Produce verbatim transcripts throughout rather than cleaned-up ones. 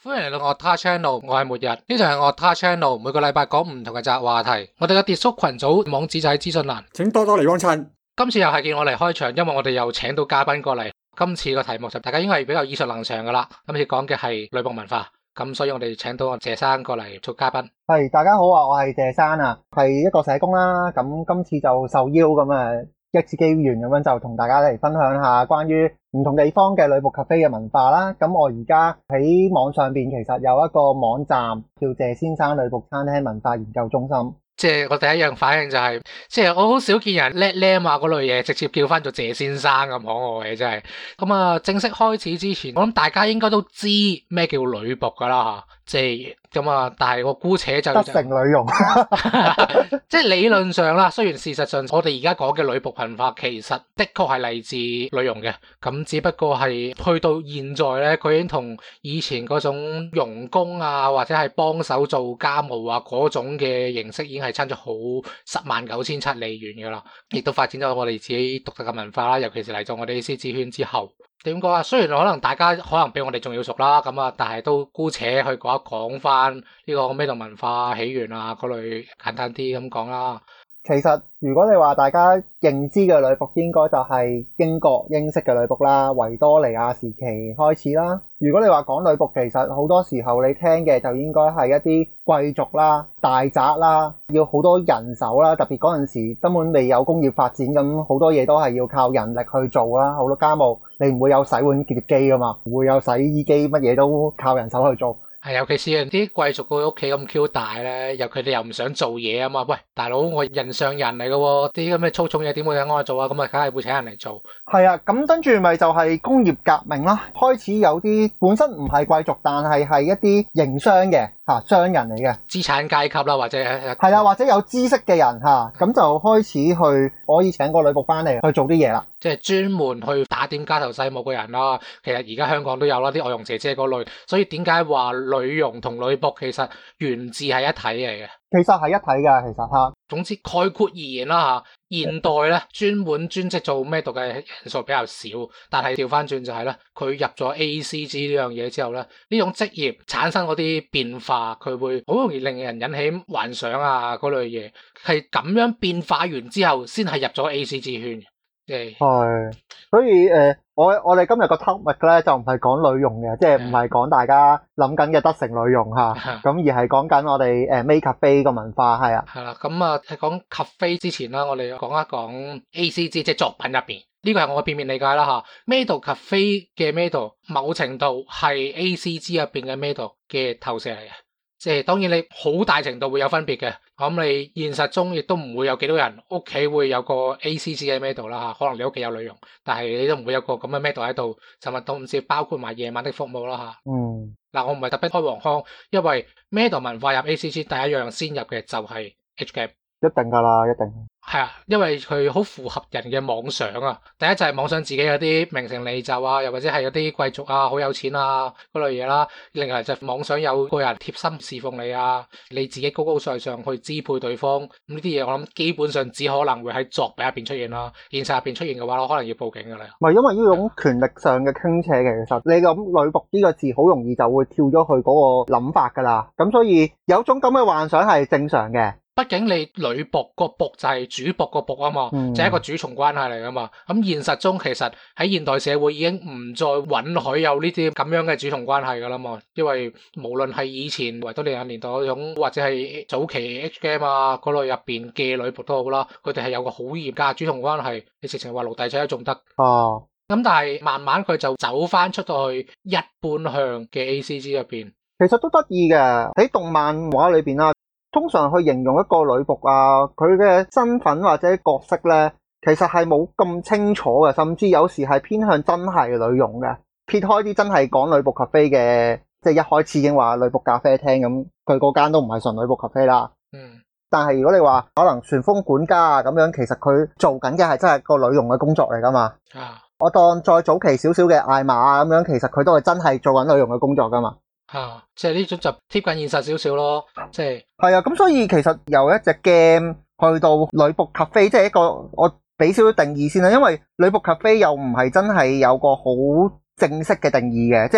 歡迎嚟到 Otar Channel， 我係末日，呢度係 Otar Channel， 每個禮拜講唔同嘅雜話題。我哋嘅 Discord 群組網址就喺資訊欄， 請多多嚟幫襯。 今次又係見我嚟開場，因為我哋又請到嘉賓過嚟。今次個題目就大家應該係比較耳熟能詳噶啦。今次講嘅係女僕文化，咁所以我哋請到我謝生過嚟做嘉賓。 係，大家好啊，我係謝生啊，係一個社工啦。咁今次就受邀咁啊，一次機緣咁樣就同大家嚟分享下關於唔同地方嘅女僕 cafe 嘅文化啦。咁我而家喺網上邊其實有一個網站叫謝先生女僕餐廳文化研究中心。 即係我第一樣反應就係、是，即係我好少見人叻叻啊嗰類嘢，直接叫翻做謝先生咁可愛嘅真係。咁啊，正式開始之前，我諗大家應該都知咩叫女僕噶啦吓，即係咁啊。但係我姑且就得成女傭， 即係理論上啦。雖然事實上我哋而家講嘅女僕文化其實的確係嚟自女傭嘅，咁只不過係去到現在咧，佢已經同以前嗰種傭工啊，或者係幫手做家務啊嗰種嘅形式已經係差咗好十萬九千七里遠噶啦，亦都發展咗我哋自己獨特嘅文化啦。尤其是嚟咗我哋 A C G 圈之後，點講啊？雖然可能大家可能比我哋仲要熟啦，咁啊，但係都姑且去講一講翻呢個咩度文化起源啊嗰類，簡單啲咁講啦。 其實如果你話大家認知嘅女僕，應該就係英國英式嘅女僕啦，維多利亞時期開始啦。如果你話講女僕，其實好多時候你聽嘅就應該係一啲貴族啦、大宅啦，要好多人手啦。特別嗰陣時根本未有工業發展，咁好多嘢都係要靠人力去做啦。好多家務你唔會有洗碗潔機噶嘛，唔會有洗衣機，乜嘢都靠人手去做。 係，尤其是啲貴族個屋企咁 Q 大咧，又佢哋又唔想做嘢啊嘛。喂，大佬，我人上人嚟噶喎，啲咁嘅粗重嘢點會等我做啊？咁啊，梗係會請人嚟做。係啊，咁跟住咪就係工業革命啦，開始有啲本身唔係貴族，但係係一啲營商嘅吓商人嚟嘅資產階級啦，或者係啊，或者有知識嘅人吓，咁就開始去可以請個女僕翻嚟去做啲嘢啦。 即係專門去打點家頭細務嘅人啦。其實而家香港都有啦，啲外傭姐姐嗰類。所以點解話女傭同女僕其實源自係一體嚟嘅？ 其實係一體噶，其實吓。 總之概括而言啦吓，現代咧專門專職做咩度嘅人數比較少，但係調翻轉就係咧，佢入咗 A C G 呢樣嘢之後咧，呢種職業產生嗰啲變化，佢會好容易令人引起幻想啊嗰類嘢，係咁樣變化完之後，先係入咗 A C G 圈嘅。係， 所以誒、呃，我我哋今日個 topic 咧就唔係講女傭嘅，即係唔係講大家諗緊嘅得成女傭吓，咁而係講緊我哋誒 Maid Cafe 個文化係啊。 係啦，咁啊喺講 cafe 之前啦，我哋講一講 A C G 即係作品入邊，呢個係我嘅片面理解啦吓。Maid Cafe 嘅 Maid 某程度係 A C G 入邊嘅 Maid 嘅投射嚟嘅。即係當然你好大程度會有分別嘅，咁你現實中亦都唔會有幾多人屋企會有個 A C G 嘅 maid 啦吓，可能你屋企有女傭，但係你都唔會有個咁嘅 maid 喺度，甚至都唔知包括埋夜晚的服務啦吓。 嗯， 嗱，我唔係特別開黃腔，因為 maid 文化入 A C G 第一樣先入嘅就係 H game。 一定噶啦，一定係啊，因為佢好符合人嘅妄想啊。第一就係妄想自己有啲名成利就啊，又或者係有啲貴族啊，好有錢啊嗰類嘢啦。另外就係妄想有個人貼心侍奉你啊，你自己高高在上去支配對方。咁呢啲嘢我諗基本上只可能會喺作品入邊出現啦。現實入邊出現嘅話，我可能要報警噶啦。 唔係因為呢種權力上嘅傾斜嘅，其實你諗女僕呢個字好容易就會跳咗去嗰個諗法噶啦。咁所以有種咁嘅幻想係正常嘅。 畢竟你女僕個僕就係主僕個僕啊嘛，嗯、就係一個主從關係嚟噶嘛。咁現實中其實喺現代社會已經唔再允許有呢啲咁樣嘅主從關係噶啦嘛。因為無論係以前維多利亞年代嗰種，或者係早期 H game 啊嗰類入邊嘅女僕都好啦，佢哋係有個好嚴格主從關係，你直情話奴隸仔都仲得。 哦， 咁但係慢慢佢就走翻出到去一般向嘅 A C G 入邊， 其實都得意嘅。喺動漫畫裏邊啦。通常去形容一個女僕啊，佢嘅身份或者角色咧，其實係冇咁清楚嘅，甚至有時係偏向真係女傭嘅。撇開啲真係講女僕 cafe 嘅，即係一開始已經話女僕咖啡廳咁，佢嗰間都唔係純女僕 cafe 啦。 嗯。 但係如果你話可能旋風管家啊咁樣，其實佢做緊嘅係真係個女傭嘅工作嚟噶嘛。 啊。 我當再早期少少嘅艾瑪啊咁樣，其實佢都係真係做緊女傭嘅工作噶嘛。 啊，即係呢種就貼近現實少少咯，即係係啊，咁所以其實由一隻 game 去到女僕 cafe， 即係一個我俾少少定義先啦，因為女僕 cafe 又唔係真係有個好正式嘅定義嘅，即係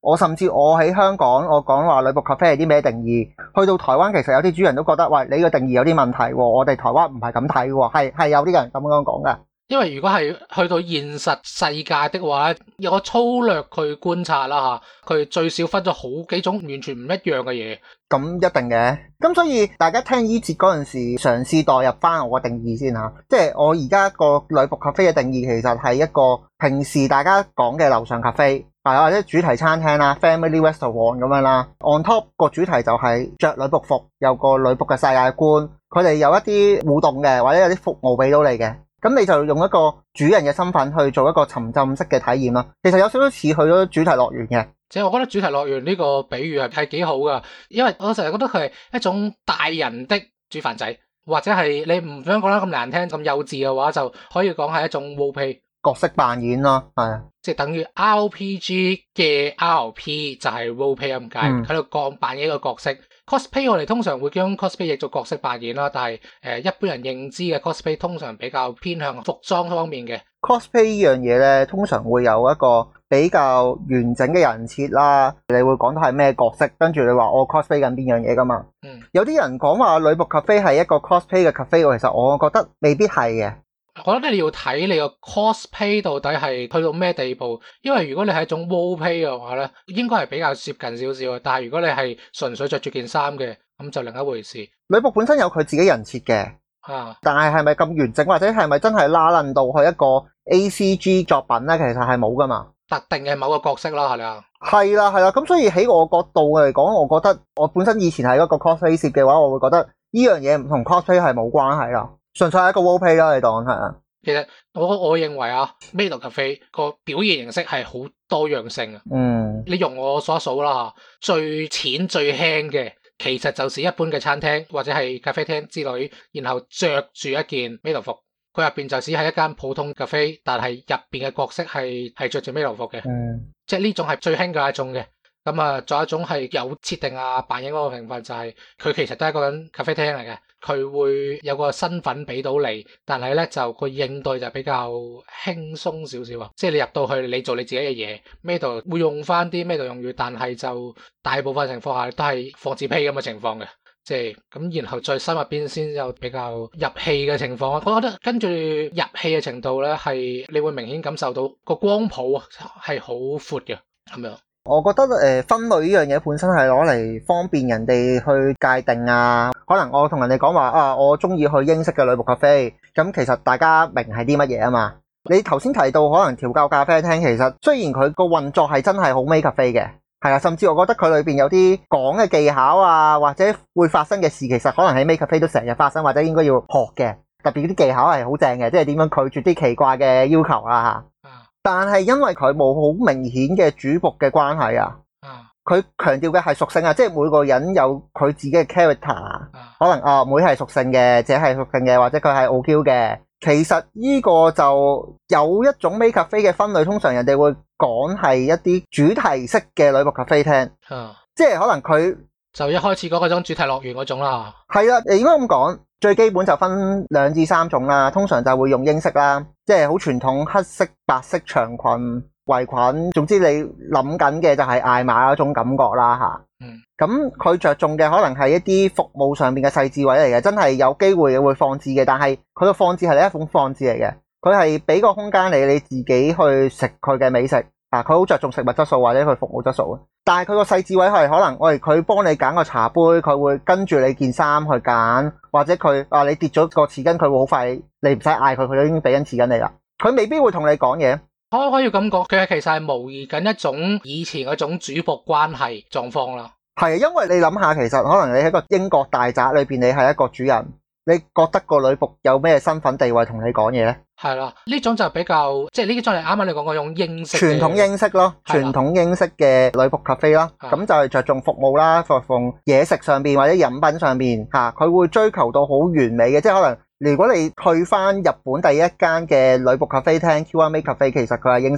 我甚至我喺香港，我講話女僕咖啡係啲咩定義，去到台灣其實有啲主人都覺得，喂，你個定義有啲問題喎，我哋台灣唔係咁睇喎，係係有啲人咁樣講㗎。 因為如果係去到現實世界的話咧，有個粗略去觀察啦嚇，佢最少分咗好幾種完全唔一樣嘅嘢。 咁一定嘅，咁所以大家聽呢節嗰陣時，嘗試代入翻我個定義先嚇，即係我而家個女僕咖啡嘅定義其實係一個平時大家講嘅樓上咖啡，或者主題餐廳啦 ，family restaurant 咁樣啦。On top 個主題就係着女僕服，有個女僕嘅世界觀，佢哋有一啲互動嘅，或者有啲服務俾到你嘅。咁你就用一個主人嘅身份去做一個沉浸式嘅體驗啦。其實有少少似去咗主題樂園嘅。 即係我覺得主題樂園呢個比喻係係幾好噶，因為我成日覺得佢係一種大人的煮飯仔，或者係你唔想講得咁難聽咁幼稚嘅話，就可以講係一種 role play 角色扮演咯，係啊， 即係等於 R P G 嘅 R P 就係 role play 咁解，喺度講扮演一個角色。cosplay 我哋通常會將 cosplay 譯做角色扮演啦，但係誒、呃、一般人認知嘅 cosplay 通常比較偏向服裝方面嘅。 cosplay 呢樣嘢咧，通常會有一個比較完整嘅人設啦，你會講到係咩角色，跟住你話我 cosplay 緊邊樣嘢噶嘛。 嗯， 有啲人講話女僕咖啡係一個 cosplay 嘅 cafe，其實我覺得未必係嘅。 我覺得你要睇你個 cosplay 到底係去到咩地步，因為如果你係一種 roleplay 嘅話咧，應該係比較接近少少嘅。但係如果你係純粹着住件衫嘅，咁就另一回事。 女僕本身有佢自己人設嘅， 啊， 但係係咪咁完整，或者係咪真係拉楞到去一個 A C G 作品咧？其實係冇噶嘛， 特定嘅某個角色啦，係咪啊？ 係啦係啦，咁所以喺我角度嚟講，我覺得我本身以前係一個 cosplay 攝嘅話，我會覺得呢樣嘢唔同 cosplay 係冇關係啦。純粹係一個 roleplay 啦，你當係啊。 其實我我認為啊，Made Cafe 個表現形式係好多樣性啊。 嗯， 你用我數一數啦吓，最淺最輕嘅，其實就是一般嘅餐廳或者係咖啡廳之類，然後着住一件 Made 服，佢入邊就只係一間普通咖啡，但係入邊嘅角色係係着住 Made 服嘅。 嗯， 即係呢種係最輕嘅一種嘅。咁啊，仲有一種係有設定啊扮演嗰個成分，就係佢其實都係一個人咖啡廳嚟嘅，佢會有個身份俾到你，但係咧就個應對就比較輕鬆少少啊，即係你入到去你做你自己嘅嘢，咩度會用翻啲咩度用語，但係就大部分情況下都係放紙屁咁嘅情況嘅，即係咁，然後再深入邊先有比較入戲嘅情況。我覺得跟住入戲嘅程度咧，係你會明顯感受到個光譜啊係好闊嘅咁樣。 我覺得誒、呃、分類呢樣嘢本身係攞嚟方便人哋去界定啊。可能我同人哋講話啊，我中意去英式嘅女僕咖啡，咁其實大家明係啲乜嘢啊嘛。你頭先提到可能調教咖啡廳，其實雖然佢個運作係真係好 Made Cafe 嘅，係啊，甚至我覺得佢裏邊有啲講嘅技巧啊，或者會發生嘅事，其實可能喺 Made Cafe 都成日發生，或者應該要學嘅。特別啲技巧係好正嘅，即係點樣拒絕啲奇怪嘅要求啦嚇。但係因為佢冇好明顯嘅主僕嘅關係啊，佢強調嘅係屬性啊，即係每個人有佢自己嘅 character，可能啊妹係屬性嘅，姐係屬性嘅，或者佢係傲嬌嘅。其實呢個就有一種 Made Cafe 嘅分類，通常人哋會講係一啲主題式嘅女僕咖啡廳， 啊， 即係可能佢就一開始嗰種主題樂園嗰種啦。 係啦，誒應該咁講。最基本就分兩至三種啦，通常就會用英式啦，即係好傳統黑色、白色長裙、圍裙，總之你諗緊嘅就係艾瑪嗰種感覺啦吓。 嗯，咁佢着重嘅可能係一啲服務上面嘅細緻位嚟嘅，真係有機會會放置嘅，但係佢個放置係另一種放置嚟嘅，佢係俾個空間你你自己去食佢嘅美食。啊！佢好着重食物質素或者佢服務質素，但係佢個細緻位係可能，喂佢幫你揀個茶杯，佢會跟住你件衫去揀，或者佢啊你跌咗個匙羹，佢會好快，你唔使嗌佢，佢都已經俾緊匙羹你啦。佢未必會同你講嘢。 可可以咁講，佢係其實係模擬緊一種以前嗰種主僕關係狀況啦。 係，因為你諗下，其實可能你喺個英國大宅裏邊，你係一個主人。你覺得個女僕有咩身份地位同你講嘢呢？係啦，呢種就比較即係呢種係啱啱你講嗰種英式傳統英式咯，傳統英式嘅女僕咖啡啦，咁就係着重服務啦，服務嘢食上邊或者飲品上邊吓，佢會追求到好完美嘅，即係可能如果你去翻日本第一間嘅女僕咖啡廳 Q one Made Cafe，其實佢係英式嘅，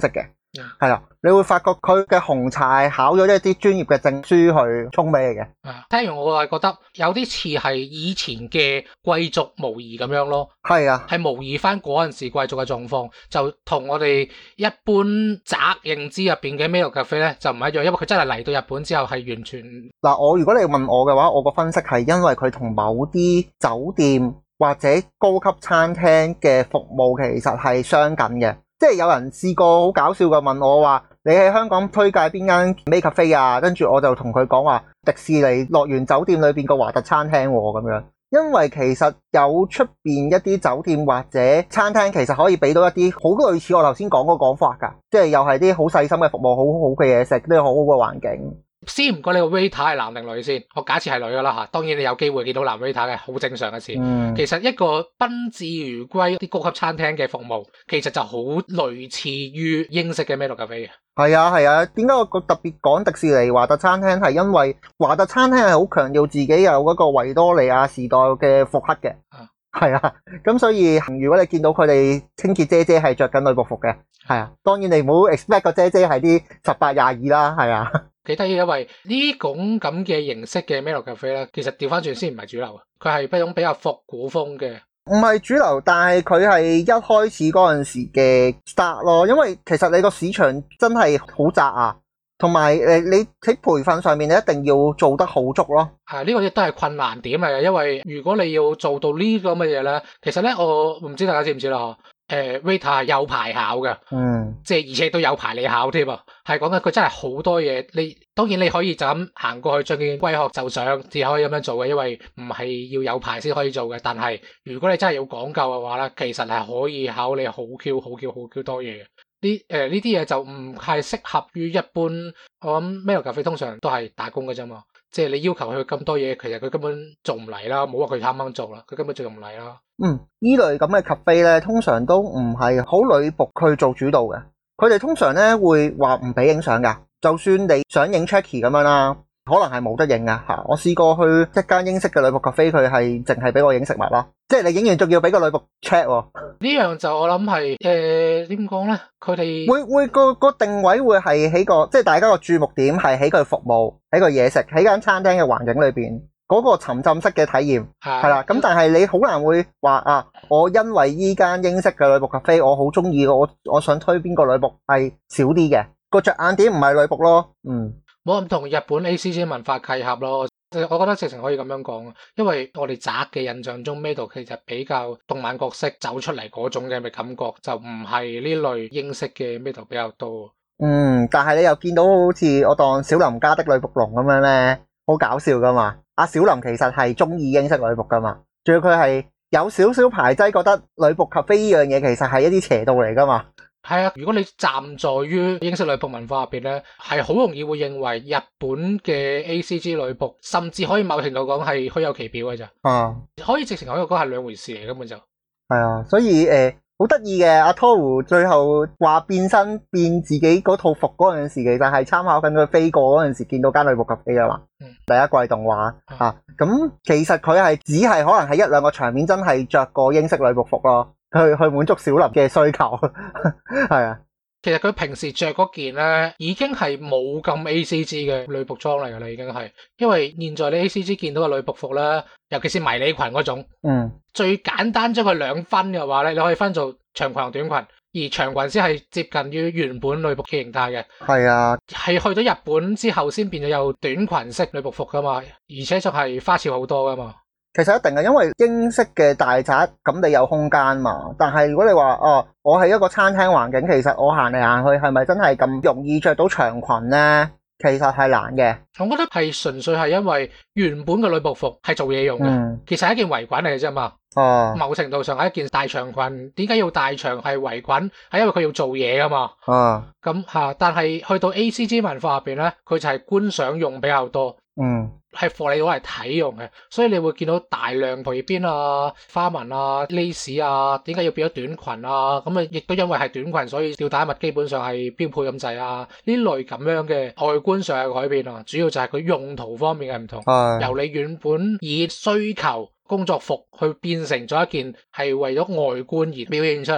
係啦，你會發覺佢嘅紅茶係考咗一啲專業嘅證書去沖俾你嘅。 啊，聽完我係覺得有啲似係以前嘅貴族模擬咁樣咯。 係啊， 係模擬翻嗰陣時貴族嘅狀況，就同我哋一般宅認知入邊嘅 Made of Cafe 咧就唔一樣，因為佢真係嚟到日本之後係完全嗱，我如果你問我嘅話，我個分析係因為佢同某啲酒店或者高級餐廳嘅服務其實係相近嘅。即係有人試過好搞笑嘅問我話，你喺香港推介邊間 Made Cafe 啊？跟住我就同佢講話迪士尼樂園酒店裏邊個華特餐廳咁樣。因為其實有出邊一啲酒店或者餐廳其實可以俾到一啲好類似我頭先講嗰個講法㗎，即係又係啲好細心嘅服務，好好嘅嘢食，都有好好嘅環境。 先唔講你個 waiter 係男定女先，我假設係女噶啦吓，當然你有機會見到男 waiter 嘅，好正常嘅事。 嗯， 其實一個賓至如歸啲高級餐廳嘅服務，其實就好類似於英式嘅 Made of Cafe 嘅。係啊係啊，點解我特別講迪士尼華特餐廳係因為華特餐廳係好強調自己有嗰個維多利亞時代嘅復刻嘅。啊係啊，咁所以如果你見到佢哋清潔姐姐係着緊女僕服嘅，係啊，當然你唔好 expect 個姐姐係啲十八廿二啦，係啊。 幾得意，因為呢種咁嘅形式嘅 Made of Cafe 咧，其實調翻轉先唔係主流，佢係一種比較復古風嘅， 唔係主流，但係佢係一開始嗰陣時嘅 start 咯，因為其實你個市場真係好窄啊，同埋誒你喺培訓上面你一定要做得好足咯。 係呢個亦都係困難點嚟嘅，因為如果你要做到呢個咁嘅嘢咧，其實咧我唔知大家知唔知啦。誒 waiter 係有牌考嘅，嗯，即係而且都有牌你考添啊，係講緊佢真係好多嘢。你當然你可以就咁行過去，着件龜殼就上，至可以咁樣做嘅，因為唔係要有牌先可以做嘅。但係如果你真係要講究嘅話咧，其實係可以考你好 Q 好 Q 好 Q 多嘢嘅。呢誒呢啲嘢就唔係適合於一般，我諗 Made of Cafe 通常都係打工嘅啫嘛。即係你要求佢咁多嘢，其實佢根本做唔嚟啦，冇話佢啱啱做啦，佢根本做唔嚟啦。 嗯，呢類咁嘅 cafe 咧，通常都唔係好女僕去做主導嘅，佢哋通常咧會話唔俾影相噶，就算你想影 checky 咁樣啦，可能係冇得影噶吓。我試過去一間英式嘅女僕 cafe，佢係淨係俾我影食物啦，即係你影完仲要俾個女僕 check 喎。呢樣就我諗係誒點講咧？佢哋會會個個定位會係喺個，即係大家個注目點係喺佢服務，喺個嘢食，喺間餐廳嘅環境裏邊。嗰個沉浸式嘅體驗係啦，咁但係你好難會話啊，我因為依間英式嘅女僕 cafe，我好中意，我我想推邊個女僕係少啲嘅，個着眼點唔係女僕咯，嗯， 冇咁同日本 A C G 文化契合咯，我覺得直情可以咁樣講，因為我哋宅嘅印象中 Made 其實比較動漫角色走出嚟嗰種嘅感覺，就唔係呢類英式嘅 Made 比較多。嗯， 但係你又見到好似我當小林家的女僕龍咁樣咧，好搞笑噶嘛。阿小林其實係中意英式女僕噶嘛，仲要佢係有少少排擠，覺得女僕 cafe 呢樣嘢其實係一啲邪道嚟噶嘛。 係啊，如果你站在於英式女僕文化入邊咧，係好容易會認為日本嘅 A C G 女僕，甚至可以某程度講係虛有其表嘅咋。啊，可以直情可以講係兩回事嚟，根本就係啊，所以誒。好得意嘅，阿 Toru 最後話變身變自己嗰套服嗰陣時，其實係參考緊佢飛過嗰陣時見到間女僕 cafe 啊嘛。嗯、第一季動畫、嗯、啊，咁其實佢係只係可能係一兩個場面真係着過英式女僕服咯，去去滿足小林嘅需求。係啊， 其實佢平時着嗰件咧已經係冇咁 A C G 嘅女僕裝嚟噶啦，已經係，因為現在你 A C G 見到嘅女僕服咧，尤其是迷你裙嗰種，嗯，最簡單將佢兩分嘅話咧，你可以分做長裙同短裙，而長裙先係接近於原本女僕嘅形態嘅。係啊，係去咗日本之後先變咗有短裙式女僕服噶嘛，而且仲係花俏好多噶嘛。 其實一定係因為英式嘅大宅咁你有空間嘛，但係如果你話哦，我係一個餐廳環境，其實我行嚟行去係咪真係咁容易着到長裙呢？其實係難嘅。 我覺得係純粹係因為原本嘅女僕服係做嘢用嘅，嗯、其實係一件圍裙嚟嘅啫嘛。哦，某程度上係一件大長裙，點解要大長係圍裙？係因為佢要做嘢噶嘛。哦，咁吓，但係去到 A C G 文化入邊咧，佢就係觀賞用比較多。嗯。係貨你攞嚟睇用嘅，所以你會見到大量隨邊啊、花紋啊、lace 啊，點解要變咗短裙啊？咁啊，亦都因為係短裙，所以吊帶襪基本上係標配咁滯啊。呢類咁樣嘅外觀上嘅改變啊，主要就係佢用途方面嘅唔同，的由你原本以需求工作服去變成咗一件係為咗外觀而表現出嚟嘅。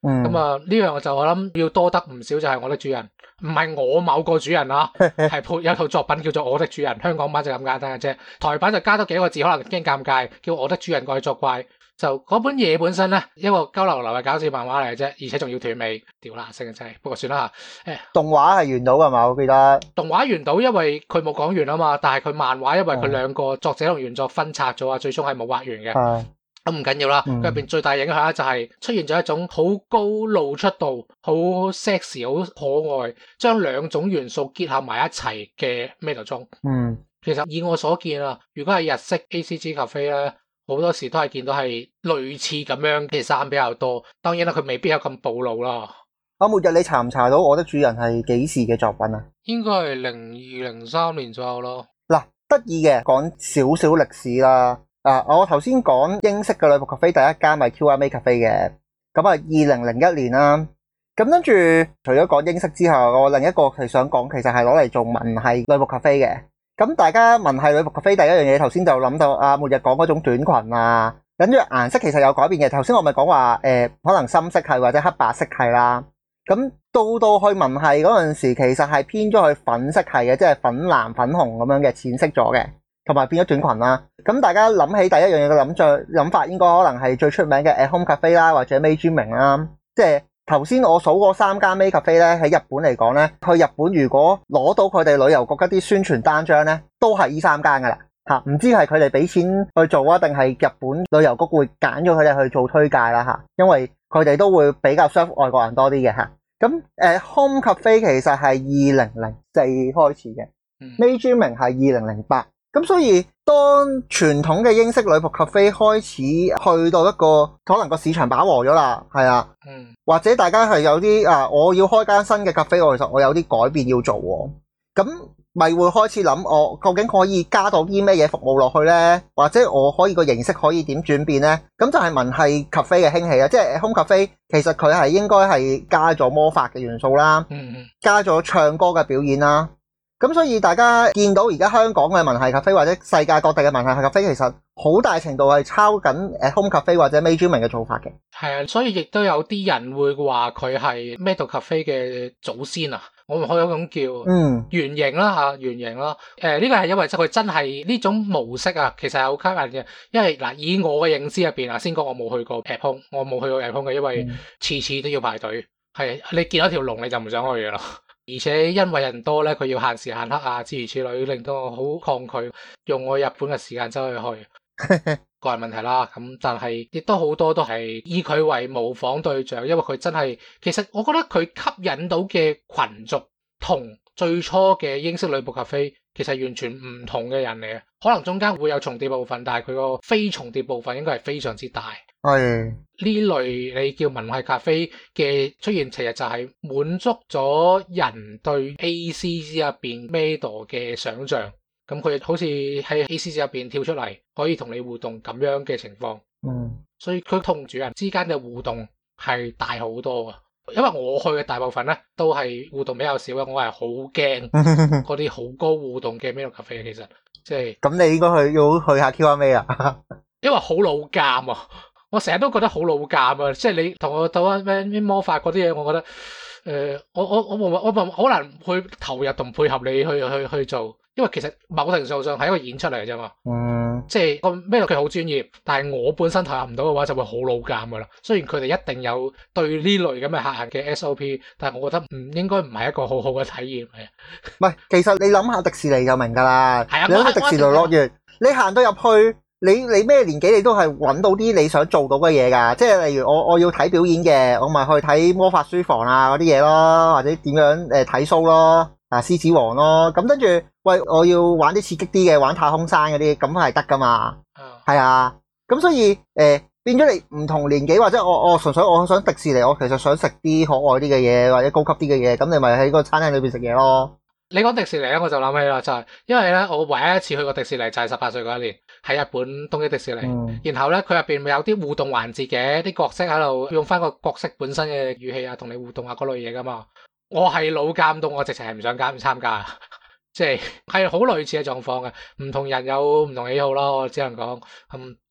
嗯， 咁啊呢樣就我諗要多得唔少，就係我的主人，唔係我某個主人啊，係配有套作品叫做我的主人，香港版就咁簡單嘅啫，台版就加多幾個字，可能驚尷尬，叫我的主人過去作怪。就嗰本嘢本身咧，一個鳩流流嘅搞笑漫畫嚟嘅啫，而且仲要斷尾，屌啦聲真係。不過算啦嚇，誒動畫係完到㗎嘛？我記得動畫完到，因為佢冇講完啊嘛，但係佢漫畫因為佢兩個作者同原作分拆咗啊，最終係冇畫完嘅。 係咁唔緊要啦，佢入邊最大影響咧就係出現咗一種好高露出度、好 sexy、好可愛，將兩種元素結合埋一齊嘅 Maid 裝。 嗯， 其實以我所見啊，如果係日式 A C G Cafe 咧，好多時都係見到係類似咁樣嘅衫比較多。當然啦，佢未必有咁暴露啦。 阿末日，你查唔查到我的主人係幾時嘅作品啊？ 應該係零二零三年左右咯。 嗱，得意嘅，講少少歷史啦。啊！我頭先講英式嘅女僕咖啡第一間咪 Q M A 咖啡嘅，咁啊二零零一年啦。咁跟住除咗講英式之後，我另一個係想講，其實係攞嚟做文系女僕咖啡嘅。咁大家文系女僕咖啡第一樣嘢，頭先就諗到啊，末日講嗰種短裙啊，跟住顏色其實有改變嘅。頭先我咪講話誒，可能深色系或者黑白色系啦。咁到到去文系嗰陣時，其實係偏咗去粉色系嘅，即係粉藍、粉紅咁樣嘅淺色咗嘅。同埋變咗短裙啦，咁大家諗起第一樣嘢嘅諗著諗法，應該可能係最出名嘅 At Home Cafe 啦，或者 Meijumeng 啦。即係頭先我數嗰三間 Maid Cafe 咧，喺日本嚟講咧，去日本如果攞到佢哋旅遊局一啲宣傳單張咧，都係呢三間噶啦嚇。唔知係佢哋俾錢去做啊，定係日本旅遊局會揀咗佢哋去做推介啦嚇，因為佢哋都會比較 serve 外國人多啲嘅嚇。咁誒 Home Cafe 其實係二零零四開始嘅，Meijumeng 係二零零八。咁所以當傳統嘅英式女僕咖啡開始去到一個可能個市場飽和咗啦，係啊， 嗯， 或者大家係有啲啊，我要開間新嘅咖啡，我其實我有啲改變要做喎，咁咪會開始諗我究竟可以加到啲咩嘢服務落去呢？或者我可以個形式可以點轉變呢？咁就係文系咖啡嘅興起啦，即係 Home Cafe 其實佢係應該係加咗魔法嘅元素啦， 嗯， 加咗唱歌嘅表演啦。咁所以大家見到而家香港嘅文系咖啡或者世界各地嘅文系咖啡，其實好大程度係抄緊誒 Home Cafe 或者 Meijumeng 嘅做法嘅。 係啊，所以亦都有啲人會話佢係 Maid Cafe 嘅祖先啊，我唔可以咁叫，嗯，原型啦嚇，原型啦。誒呢個係因為即係佢真係呢種模式啊，其實係好吸引嘅。因為嗱，以我嘅認知入邊啊，先講我冇去過 At Home，我冇去過 At Home 嘅，因為次次都要排隊，係你見到條龍你就唔想去嘅啦。而且因為人多咧，佢要限時限刻啊，諸如此類，令到我好抗拒用我日本嘅時間走去去個人問題啦。咁但係亦都好多都係以佢為模仿對象，因為佢真係其實我覺得佢吸引到嘅群族同最初嘅英式女僕咖啡其實完全唔同嘅人嚟嘅，可能中間會有重疊部分，但係佢個非重疊部分應該係非常之大。係呢類你叫文系咖啡嘅出現，其實就係滿足咗人對 A C G 入邊 Maid 嘅想象。咁佢好似喺 A C G 入邊跳出嚟，可以同你互動咁樣嘅情況。嗯，所以佢同主人之間嘅互動係大好多啊。因為我去嘅大部分咧都係互動比較少嘅，我係好驚嗰啲好高互動嘅 Maid 咖啡。其實即係咁，你應該去要去下 Q M A 啊，因為好老尷啊。我成日都覺得好老尷啊！即係你同我鬥咩咩魔法嗰啲嘢，我覺得誒，我我我冇我冇好難去投入同配合你去去去做，因為其實某程度上係一個演出嚟嘅啫嘛。嗯，即係個咩佢好專業，但係我本身投入唔到嘅話，就會好老尷噶啦。雖然佢哋一定有對呢類咁嘅客人嘅 S O P，但係我覺得唔應該唔係一個好好嘅體驗嚟。唔係，其實你諗下迪士尼就明噶啦。係啊，你喺迪士尼樂園，你行到入去。你你咩年紀你都係揾到啲你想做到嘅嘢㗎，即係例如我我要睇表演嘅，我咪去睇魔法書房啊嗰啲嘢咯，或者點樣誒睇 show 咯，啊獅子王咯，咁跟住喂我要玩啲刺激啲嘅，玩太空山嗰啲，咁係得㗎嘛，係啊，咁所以誒、呃、變咗你唔同年紀或者我我純粹我想迪士尼，我其實想食啲可愛啲嘅嘢或者高級啲嘅嘢，咁你咪喺個餐廳裏邊食嘢咯。你講迪士尼咧，我就諗起啦，就係、是、因為咧，我唯一一次去過迪士尼就係十八歲嗰一年，喺日本東京迪士尼。嗯、然後咧，佢入邊咪有啲互動環節嘅，啲角色喺度用翻個角色本身嘅語氣啊，同你互動啊嗰類嘢噶嘛。我係老監到，我直情係唔想加唔參加，即係係好類似嘅狀況嘅。唔同人有唔同喜好咯，我只能講咁、嗯、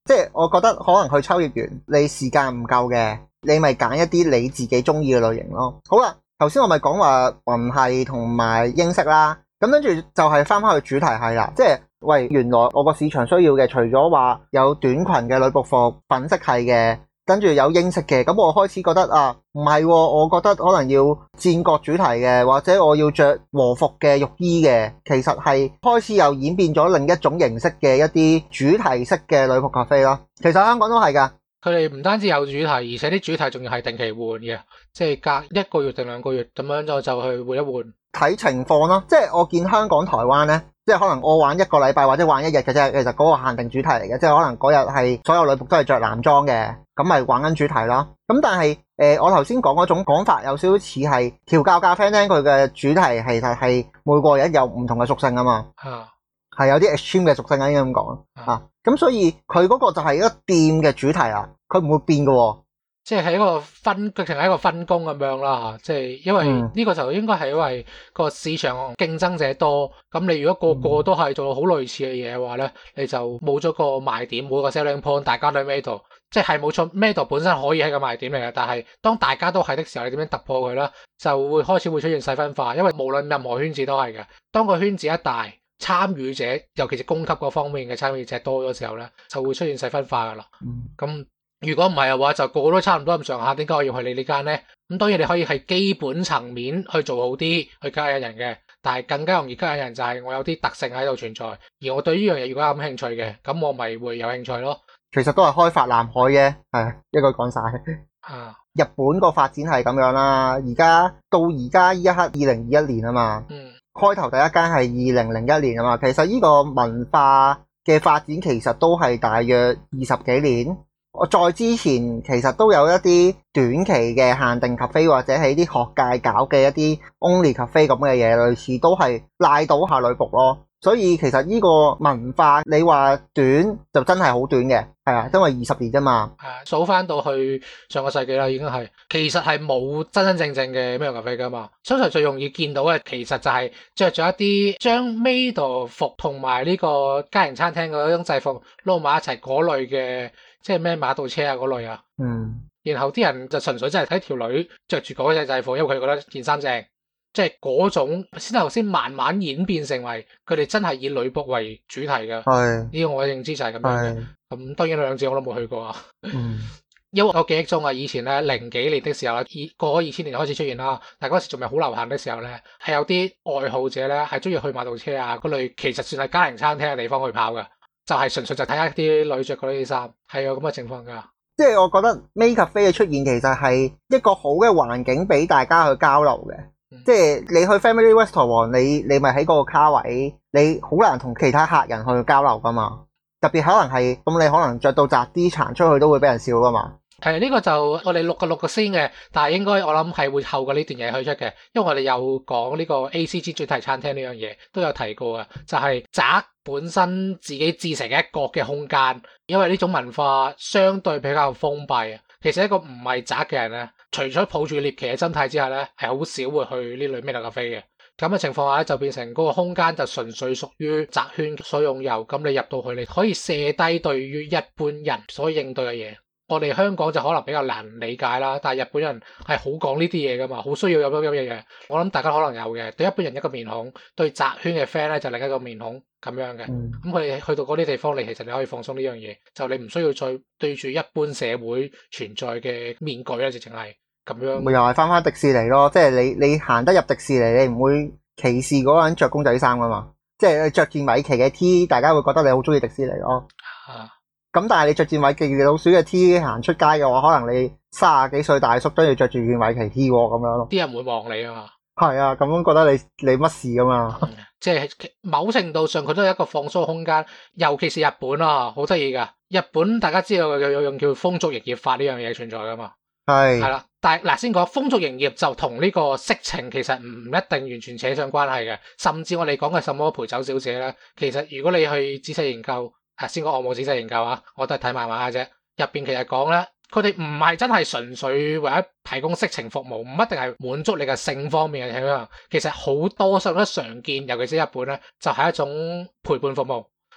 即係我覺得可能去秋葉原你時間唔夠嘅，你咪揀一啲你自己中意嘅類型咯。好啦，頭先我咪講話雲系同埋英式啦，咁跟住就係翻返去主題系啦，即係喂，原來我個市場需要嘅除咗話有短裙嘅女僕服、粉色系嘅，跟住有英式嘅，咁我開始覺得啊，唔係喎，我覺得可能要戰國主題嘅，或者我要着和服嘅浴衣嘅，其實係開始又演變咗另一種形式嘅一啲主題式嘅女僕咖啡咯。其實香港都係㗎。 佢哋唔單止有主題，而且啲主題仲要係定期換嘅，即係隔一個月定兩個月咁樣就就去換一換。 睇情況咯，即係我見香港、台灣呢，即係可能我玩一個禮拜或者玩一日嘅啫，其實嗰個限定主題嚟嘅，即係可能嗰日係所有女僕都係着男裝嘅，咁咪玩緊主題咯。咁但係誒、呃，我頭先講嗰種講法有少少似係調教咖啡呢，佢嘅主題其實係每個人有唔同嘅屬性啊嘛。 啊， 係有啲 extreme 嘅屬性啊，應該咁講啊。咁所以佢嗰個就係一個店嘅主題啊，佢唔會變㗎喎。 即係喺一個分，直情係一個分工咁樣啦，即係因為呢個就應該係因為個市場競爭者多，咁你如果個個都係做到好類似嘅嘢嘅話咧，你就冇咗個賣點，冇個 selling point，大家都喺 middle，即係冇錯 middle 本身可以係個賣點嚟嘅，但係當大家都係的時候，你點樣突破佢咧，就會開始會出現細分化，因為無論任何圈子都係嘅，當個圈子一大，參與者尤其是供給嗰方面嘅參與者多咗時候咧，就會出現細分化噶啦，咁、嗯。如果唔係嘅話，就個個都差唔多咁上下，點解我要去你呢間呢？咁當然你可以係基本層面去做好啲，去吸引人嘅。但係更加容易吸引人就係我有啲特性喺度存在，而我對呢樣嘢如果有咁興趣嘅，咁我咪會有興趣咯。 其實都係開發南海嘅，係一個講晒。 啊， 日本個發展係咁樣啦，而家到而家依一刻二零二一年啊嘛，嗯，開頭第一間係二零零一年啊嘛，其實呢個文化嘅發展其實都係大約二十幾年。我再之前其實都有一啲短期嘅限定咖啡或者係啲學界搞嘅一啲 only 咖啡咁嘅嘢，類似都係賴到下女僕咯。所以其實呢個文化你話短就真係好短嘅，係啊，因為二十年啫嘛。 係數翻到去上個世紀啦，已經係其實係冇真真正正嘅 Maid 咖啡噶嘛。通常最容易見到嘅其實就係着咗一啲將 Maid 服同埋呢個家庭餐廳嗰種制服撈埋一齊嗰類嘅。即係咩馬道車啊嗰類啊，嗯，然後啲人就純粹真係睇條女着住嗰隻制服，因為佢覺得件衫正，即係嗰種先頭先慢慢演變成為佢哋真係以女僕為主題嘅，係呢個我嘅認知就係咁樣嘅。咁當然兩者我都冇去過啊，嗯，因為我記憶中啊，以前咧零幾年的時候啦，過咗二千年開始出現啦，但係嗰時仲未好流行的時候咧，係有啲愛好者咧係中意去馬道車啊嗰類，其實算係家庭餐廳嘅地方去跑嘅。就係純粹就睇下啲女着嗰啲衫，係有咁嘅情況噶。 即係我覺得 Maid Cafe 嘅出現其實係一個好嘅環境俾大家去交流嘅。嗯、即係你去 Family Restaurant，你你咪喺嗰個卡位，你好難同其他客人去交流噶嘛。特別可能係咁，你可能着到窄啲行出去都會俾人笑噶嘛。係呢、這個就我哋錄個錄個先嘅，但係應該我諗係會後過呢段嘢去出嘅，因為我哋有講呢個 A C G 主題餐廳呢樣嘢都有提過嘅，就係、是、宅本身自己自成一個嘅空間，因為呢種文化相對比較封閉啊。其實一個唔係宅嘅人咧，除咗抱住獵奇嘅心態之下咧，係好少會去呢類 Maid咖啡嘅。咁嘅情況下咧，就變成嗰個空間就純粹屬於宅圈所擁有。咁你入到去，你可以卸低對於一般人所應對嘅嘢。我哋香港就可能比較難理解啦，但係日本人係好講呢啲嘢噶嘛，好需要有咁樣嘢嘅。我諗大家可能有嘅，對一般人一個面孔，對宅圈嘅 friend 咧就另一個面孔咁樣嘅。咁佢哋去到嗰啲地方，你其實你可以放鬆呢樣嘢，就你唔需要再對住一般社會存在嘅面具啦，直情係咁樣。咪又係翻翻迪士尼咯，即係你你行得入迪士尼，你唔會歧視嗰個人着公仔衫噶嘛，即係着件米奇嘅 T， 大家會覺得你好中意迪士尼咯。啊咁但係你着住米奇老鼠嘅 T 行出街嘅話，可能你卅幾歲大叔都要着住件米奇 T 咁樣咯。啲人會望你啊嘛。係啊，咁樣覺得你你乜事噶嘛？嗯、即係某程度上佢都係一個放鬆空間，尤其是日本啊，好得意噶。日本大家知道有有用叫風俗營業法呢樣嘢存在噶嘛？係係啦，但係嗱先講風俗營業就同呢個色情其實唔一定完全扯上關係嘅，甚至我哋講嘅什麼陪酒小姐咧，其實如果你去仔細研究。啊，先講我冇仔細研究啊，我都係睇漫畫嘅啫。入邊其實講咧，佢哋唔係真係純粹為咗提供色情服務，唔一定係滿足你嘅性方面嘅嘢。其實好多數都常見，尤其是日本咧，就係、是、一種陪伴服務。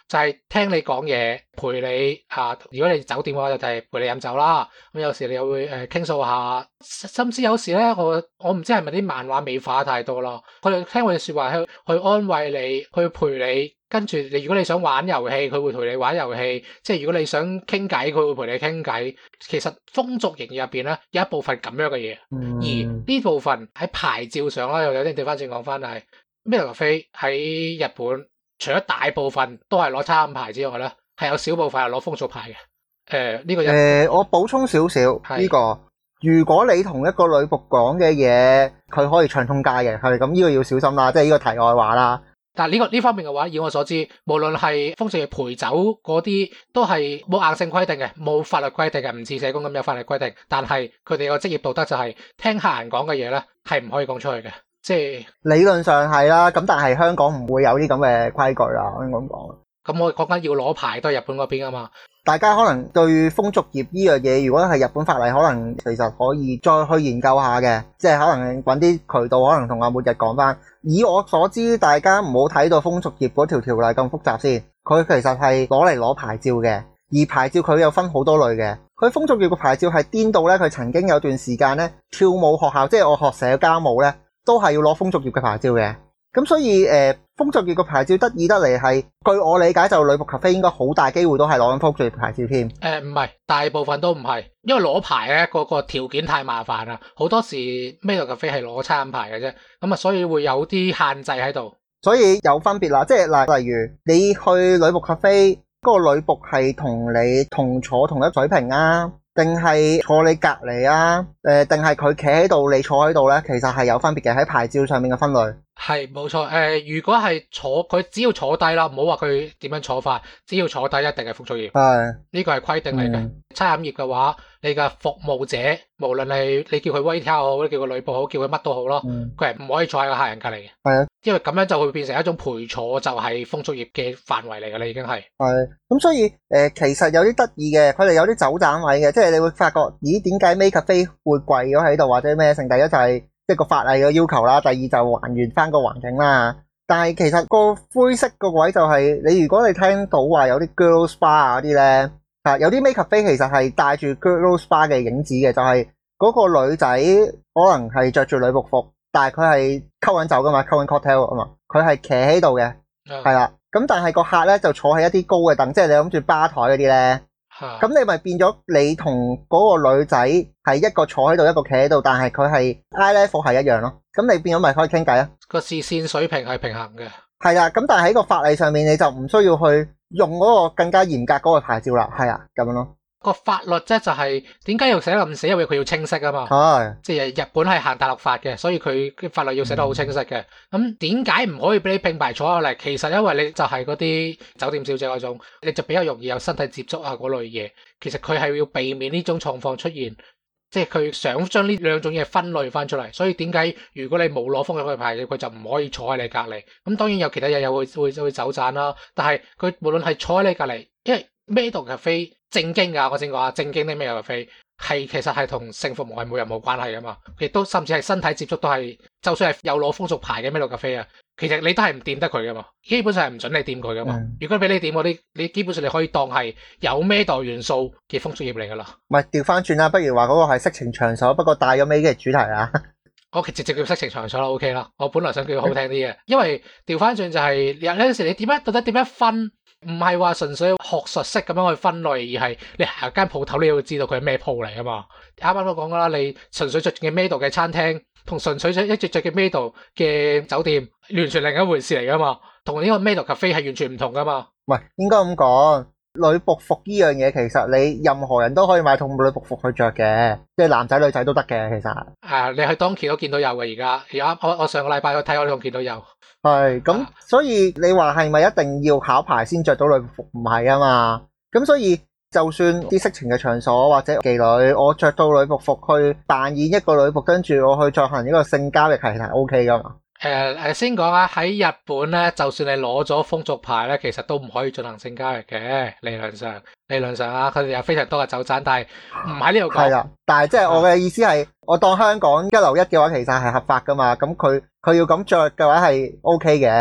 就係聽你講嘢，陪你啊。如果你酒店嘅話，就係陪你飲酒啦。咁有時你又會誒傾訴下，甚至有時咧，我我唔知係咪啲漫畫美化太多咯。佢哋聽我哋說話去去安慰你，去陪你。跟住你，如果你想玩遊戲，佢會陪你玩遊戲。即係如果你想傾偈，佢會陪你傾偈。其實風俗營業入邊咧有一部分咁樣嘅嘢， 嗯、 而呢部分喺牌照上啦，又有啲調翻轉講翻係Maid Cafe喺日本，除咗大部分都係攞餐飲牌之外咧，係有少部分係攞風俗牌嘅。誒、呃、呢、這個誒、 呃，我補充少少呢個，如果你同一個女僕講嘅嘢，佢可以唱通街嘅，係咁呢個要小心啦，即係呢個題外話啦。 但係呢個呢方面嘅話，以我所知，無論係風俗業陪酒嗰啲，都係冇硬性規定嘅，冇法律規定嘅，唔似社工咁有法律規定。但係佢哋個職業道德就係、是、聽客人講嘅嘢咧，係唔可以講出去嘅。即係理論上係啦，咁但係香港唔會有啲咁嘅規矩啦，可以咁講。 咁我講緊要攞牌都係日本嗰邊啊嘛。 大家可能對風俗業呢樣嘢，如果係日本法例，可能其實可以再去研究下嘅，即係可能揾啲渠道，可能同阿末日講翻。以我所知，大家唔好睇到風俗業嗰條條例咁複雜先，佢其實係攞嚟攞牌照嘅，而牌照佢有分好多類嘅。佢風俗業嘅牌照係顛到咧，佢曾經有段時間咧，跳舞學校即係我學社交舞咧，都係要攞風俗業嘅牌照嘅。咁所以誒、呃，風俗業嘅牌照得意得嚟係，據我理解就女僕咖啡應該好大機會都係攞緊風俗業牌照添。 誒唔係，大部分都唔係，因為攞牌咧嗰個條件太麻煩啦，好多時Maid Cafe係攞餐牌嘅啫，咁啊所以會有啲限制喺度。所以有分別啦，即係例例如你去女僕咖啡，嗰個女僕係同你同坐同一水平啊，定係坐你隔離啊？誒，定係佢企喺度，你坐喺度咧？其實係有分別嘅，喺牌照上面嘅分類。 係冇錯，誒、呃，如果係坐，佢只要坐低啦，唔好話佢點樣坐法，只要坐低一定係風俗業。係呢個係規定嚟嘅。嗯、餐飲業嘅話，你嘅服務者，無論係你叫佢 waiter 好，你叫佢女僕好，叫佢乜都好咯，佢係唔可以坐喺個客人隔籬嘅。係啊，因為咁樣就會變成一種陪坐，就係風俗業嘅範圍嚟嘅啦，已經係。係咁，所以誒、呃，其實有啲得意嘅，佢哋有啲走盞位嘅，即係你會發覺，咦，點解 Maid Cafe會貴咗喺度，或者咩？成第一就係、是。即係個法例嘅要求啦，第二就還原翻個環境啦。但係其實個灰色個位就係、是、你如果你聽到話有啲 girls bar 嗰啲咧，啊有啲 Maid Cafe其實係帶住 girls bar 嘅影子嘅，就係、是、嗰個女仔可能係着住女僕服，但係佢係溝緊酒噶嘛，溝緊 cocktail 啊嘛，佢係企喺度嘅，係啦、嗯。咁但係個客咧就坐喺一啲高嘅凳，即係你諗住吧台嗰啲咧。咁你咪變咗你同嗰個女仔係一個坐喺度，一個企喺度，但係佢係 eye level 係一樣咯。咁你變咗咪可以傾偈啊？個視線水平係平衡嘅。係啦，咁但係喺個法例上面你就唔需要去用嗰個更加嚴格嗰個牌照啦。係啊，咁樣咯。個法律啫就係點解要寫得咁死？因為佢要清晰啊嘛。係。即係日本係行大陸法嘅，所以佢法律要寫得好清晰嘅。咁點解唔可以俾你並排坐落嚟？其實因為你就係嗰啲酒店小姐嗰種，你就比較容易有身體接觸啊嗰類嘢。其實佢係要避免呢種狀況出現，即係佢想將呢兩種嘢分類翻出嚟。所以點解如果你冇攞風俗嘅牌，佢就唔可以坐喺你隔離。咁當然有其他嘢又會會會走盞啦。但係佢無論係坐喺你隔離，因為Maid Cafe正經㗎，我先講下正經啲Maid Cafe係其實係同性服務係冇任何關係㗎嘛，亦都甚至係身體接觸都係，就算係有攞風俗牌嘅Maid Cafe啊，其實你都係唔掂得佢㗎嘛，基本上係唔准你掂佢㗎嘛。嗯、如果俾你掂嗰啲，你基本上你可以當係有Maid元素嘅風俗業嚟㗎啦。唔係調翻轉啦，不如話嗰個係色情場所，不過帶咗尾嘅主題啦。我其實直接叫色情場所啦 ，OK 啦。我本來想叫好聽啲嘅，因為調翻轉就係、是、有陣時你點樣到底點樣分？唔係話純粹學術式咁樣去分類，而係你行間鋪頭你要知道佢係咩鋪嚟啊嘛。啱啱都講㗎啦，你純粹着嘅Maid嘅餐廳同純粹一直着嘅Maid嘅酒店，完全另一回事嚟噶嘛。同呢個Maid Cafe係完全唔同噶嘛。唔係應該咁講，女僕服呢樣嘢其實你任何人都可以買套女僕服去着嘅，即係男仔女仔都得嘅其實。啊，你去當期都見到有嘅而家，而家我我上個禮拜去睇我都見到有。係咁，啊、所以你話係咪一定要考牌先着到女僕服？唔係啊嘛。咁所以就算啲色情嘅場所或者妓女，我着到女僕服去扮演一個女僕，跟住我去進行呢個性交易，係係 O K 噶嘛？誒誒，先講啊，喺日本咧，就算你攞咗風俗牌咧，其實都唔可以進行性交易嘅。理論上，理論上啊，佢哋有非常多嘅走盞，但係唔喺呢度講。係啦，但係即係我嘅意思係，啊、我當香港一樓一嘅話，其實係合法噶嘛。咁佢佢要咁着嘅話係 O K 嘅。誒、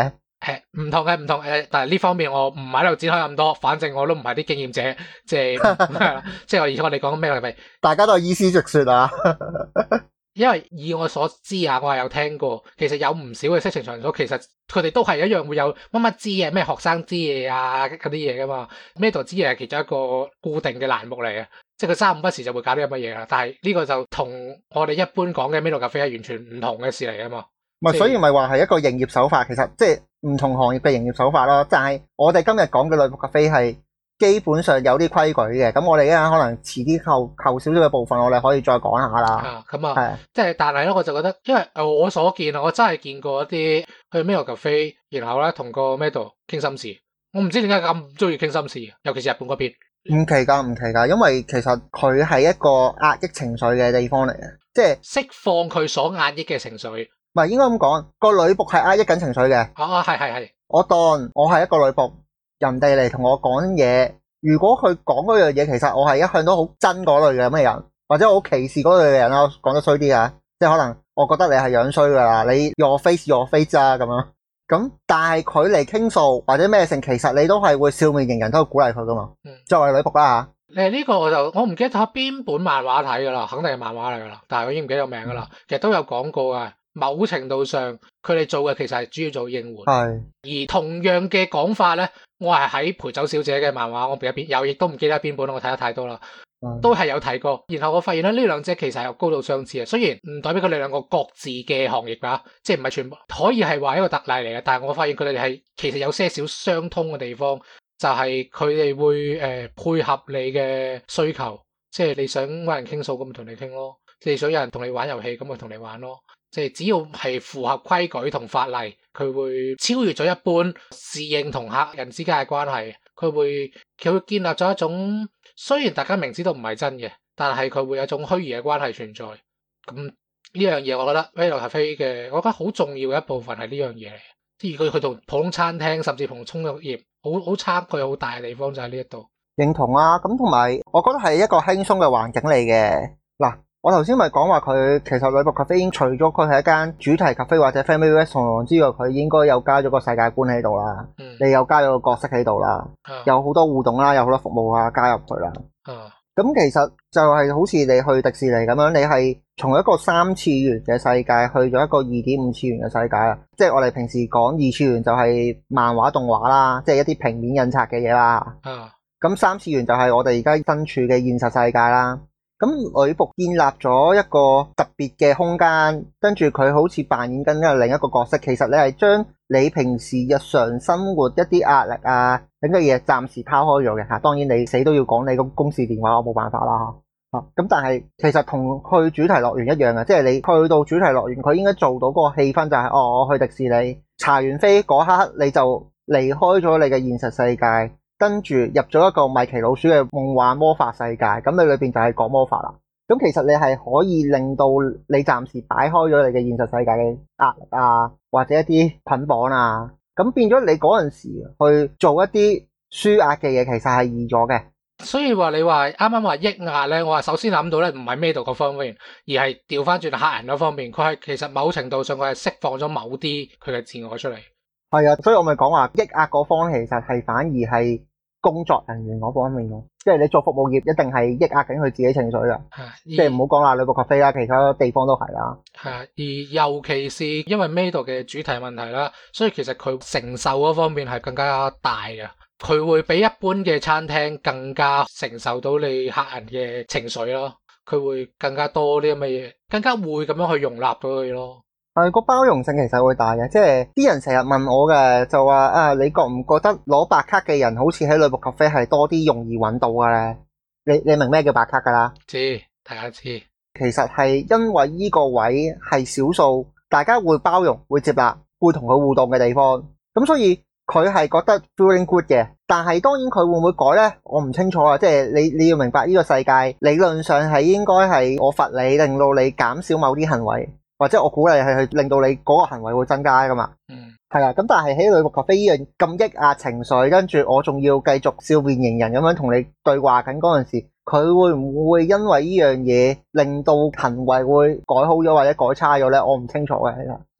誒唔同嘅唔同誒，但係呢方面我唔喺度展開咁多，反正我都唔係啲經驗者，即係係啦，即係我而家我哋講咩係咪？ 大家都係依書直說啊。 因為以我所知啊，我係有聽過，其實有唔少嘅色情場所，其實佢哋都係一樣會有乜乜之夜、咩學生之夜啊嗰啲嘢噶嘛。Metal 之夜係其中一個固定嘅欄目嚟嘅，即係佢三五不時就會搞啲咁嘅嘢啦。但係呢個就同我哋一般講嘅 Metal Cafe 係完全唔同嘅事嚟啊嘛。 咪所以咪話係一個營業手法，其實即係唔同行業嘅營業手法咯。但係我哋今日講嘅女僕 cafe 係基本上有啲規矩嘅，咁我哋一陣可能遲啲後後少少嘅部分，我哋可以再講下啦。 啊，咁啊，即係但係咧，我就覺得，因為我所見啊，我真係見過一啲去 Metal Cafe，然後咧同個 Metal 傾心事。我唔知點解咁中意傾心事，尤其是日本嗰邊。 唔奇噶，唔奇噶，因為其實佢係一個壓抑情緒嘅地方嚟嘅，即係釋放佢所壓抑嘅情緒。 唔係應該咁講，個女僕係壓抑緊情緒嘅。 啊，係係係。 我當我係一個女僕。人哋嚟同我講嘢，如果佢講嗰樣嘢，其實我係一向都好憎嗰類嘅咩人，或者我好歧視嗰類嘅人啦，講得衰啲啊，即係可能我覺得你係樣衰噶啦，你 your face your face 啊咁樣，咁但係佢嚟傾訴或者咩性，其實你都係會笑面迎人，都會鼓勵佢噶嘛。嗯，作為女僕啦吓。 誒，呢個我就我唔記得咗邊本漫畫睇噶啦，肯定係漫畫嚟噶啦，但係我已經唔記得個名噶啦。其實都有講過啊。某程度上，佢哋做嘅其實係主要做應援。係。而同樣嘅講法咧，我係喺陪酒小姐嘅漫畫，我邊一邊有，亦都唔記得邊本，我睇得太多啦。都係有睇過。然後我發現咧，呢兩者其實係有高度相似嘅，雖然唔代表佢哋兩個各自嘅行業㗎，即係唔係全部可以係話一個特例嚟嘅。但係我發現佢哋係其實有些少相通嘅地方，就係佢哋會誒、呃、配合你嘅需求，即係你想揾人傾訴咁，咪同你傾咯；你想有人同你玩遊戲咁，咪同你玩咯。即係只要係符合規矩同法例，佢會超越咗一般侍應同客人之間嘅關係。佢會佢會建立咗一種雖然大家明知道唔係真嘅，但係佢會有一種虛擬嘅關係存在。咁呢樣嘢，我覺得 Metal Cafe 嘅，我覺得好重要嘅一部分係呢樣嘢嚟。即係佢佢同普通餐廳甚至同沖浴業好好差距好大嘅地方就喺呢一度。 認同啊，咁同埋我覺得係一個輕鬆嘅環境嚟嘅嗱。我頭先咪講話佢其實女僕 cafe 除咗佢係一間主題 cafe 或者 family restaurant 之外，佢應該有加咗個世界觀喺度啦。嗯、你有加咗個角色喺度啦，啊、有好多互動啦，有好多服務啊加入去啦。咁、啊、其實就係好似你去迪士尼咁樣，你係從一個三次元嘅世界去咗一個二點五次元嘅世界啊。即係我哋平時講二次元就係漫畫動畫啦，即係一啲平面印刷嘅嘢啦。咁、啊、三次元就係我哋而家身處嘅現實世界啦。咁女僕建立咗一個特別嘅空間，跟住佢好似扮演緊另一個角色。其實你係將你平時日常生活一啲壓力啊，等嘅嘢暫時拋開咗嘅吓。當然你死都要講你個公事電話，我冇辦法啦吓。咁但係其實同去主題樂園一樣嘅，即係你去到主題樂園，佢應該做到嗰個氣氛就係、是、哦，我去迪士尼，查完飛嗰刻你就離開咗你嘅現實世界。跟住入咗一個米奇老鼠嘅夢幻魔法世界，咁你裏邊就係講魔法啦。咁其實你係可以令到你暫時擺開咗你嘅現實世界嘅壓力啊，或者一啲捆綁啊，咁變咗你嗰陣時去做一啲舒壓嘅嘢，其實係易咗嘅。所以話你話啱啱話抑壓咧，我話首先諗到咧唔係Metal嗰方面，而係調翻轉客人嗰方面，佢係其實某程度上佢係釋放咗某啲佢嘅自我出嚟。係啊，所以我咪講話抑壓嗰方其實係反而係工作人員嗰方面咯，即係你做服務業一定係抑壓緊佢自己情緒噶，即係唔好講啦，女僕 cafe啦，其他地方都係啦。係啊，而尤其是因為Metal嘅主題問題啦，所以其實佢承受嗰方面係更加大嘅，佢會比一般嘅餐廳更加承受到你客人嘅情緒咯，佢會更加多啲咁嘅嘢，更加會咁樣去容納到佢咯。係個包容性其實會大嘅，即係啲人成日問我嘅就話啊，你覺唔覺得攞白卡嘅人好似喺女僕 cafe 係多啲容易揾到嘅咧？你你明咩叫白卡噶啦？知，大家知。其實係因為呢個位係少數，大家會包容、會接納、會同佢互動嘅地方，咁所以佢係覺得 feeling good 嘅。但係當然佢會唔會改呢？我唔清楚啊。即係你你要明白呢個世界理論上係應該係我罰你，令到你減少某啲行為。或者我鼓勵係去令到你嗰個行為會增加噶嘛，嗯，係啦。咁但係喺女僕 cafe 呢樣咁抑壓情緒，跟住我仲要繼續笑面迎人咁樣同你對話緊嗰陣時，佢會唔會因為呢樣嘢令到行為會改好咗或者改差咗咧？我唔清楚嘅。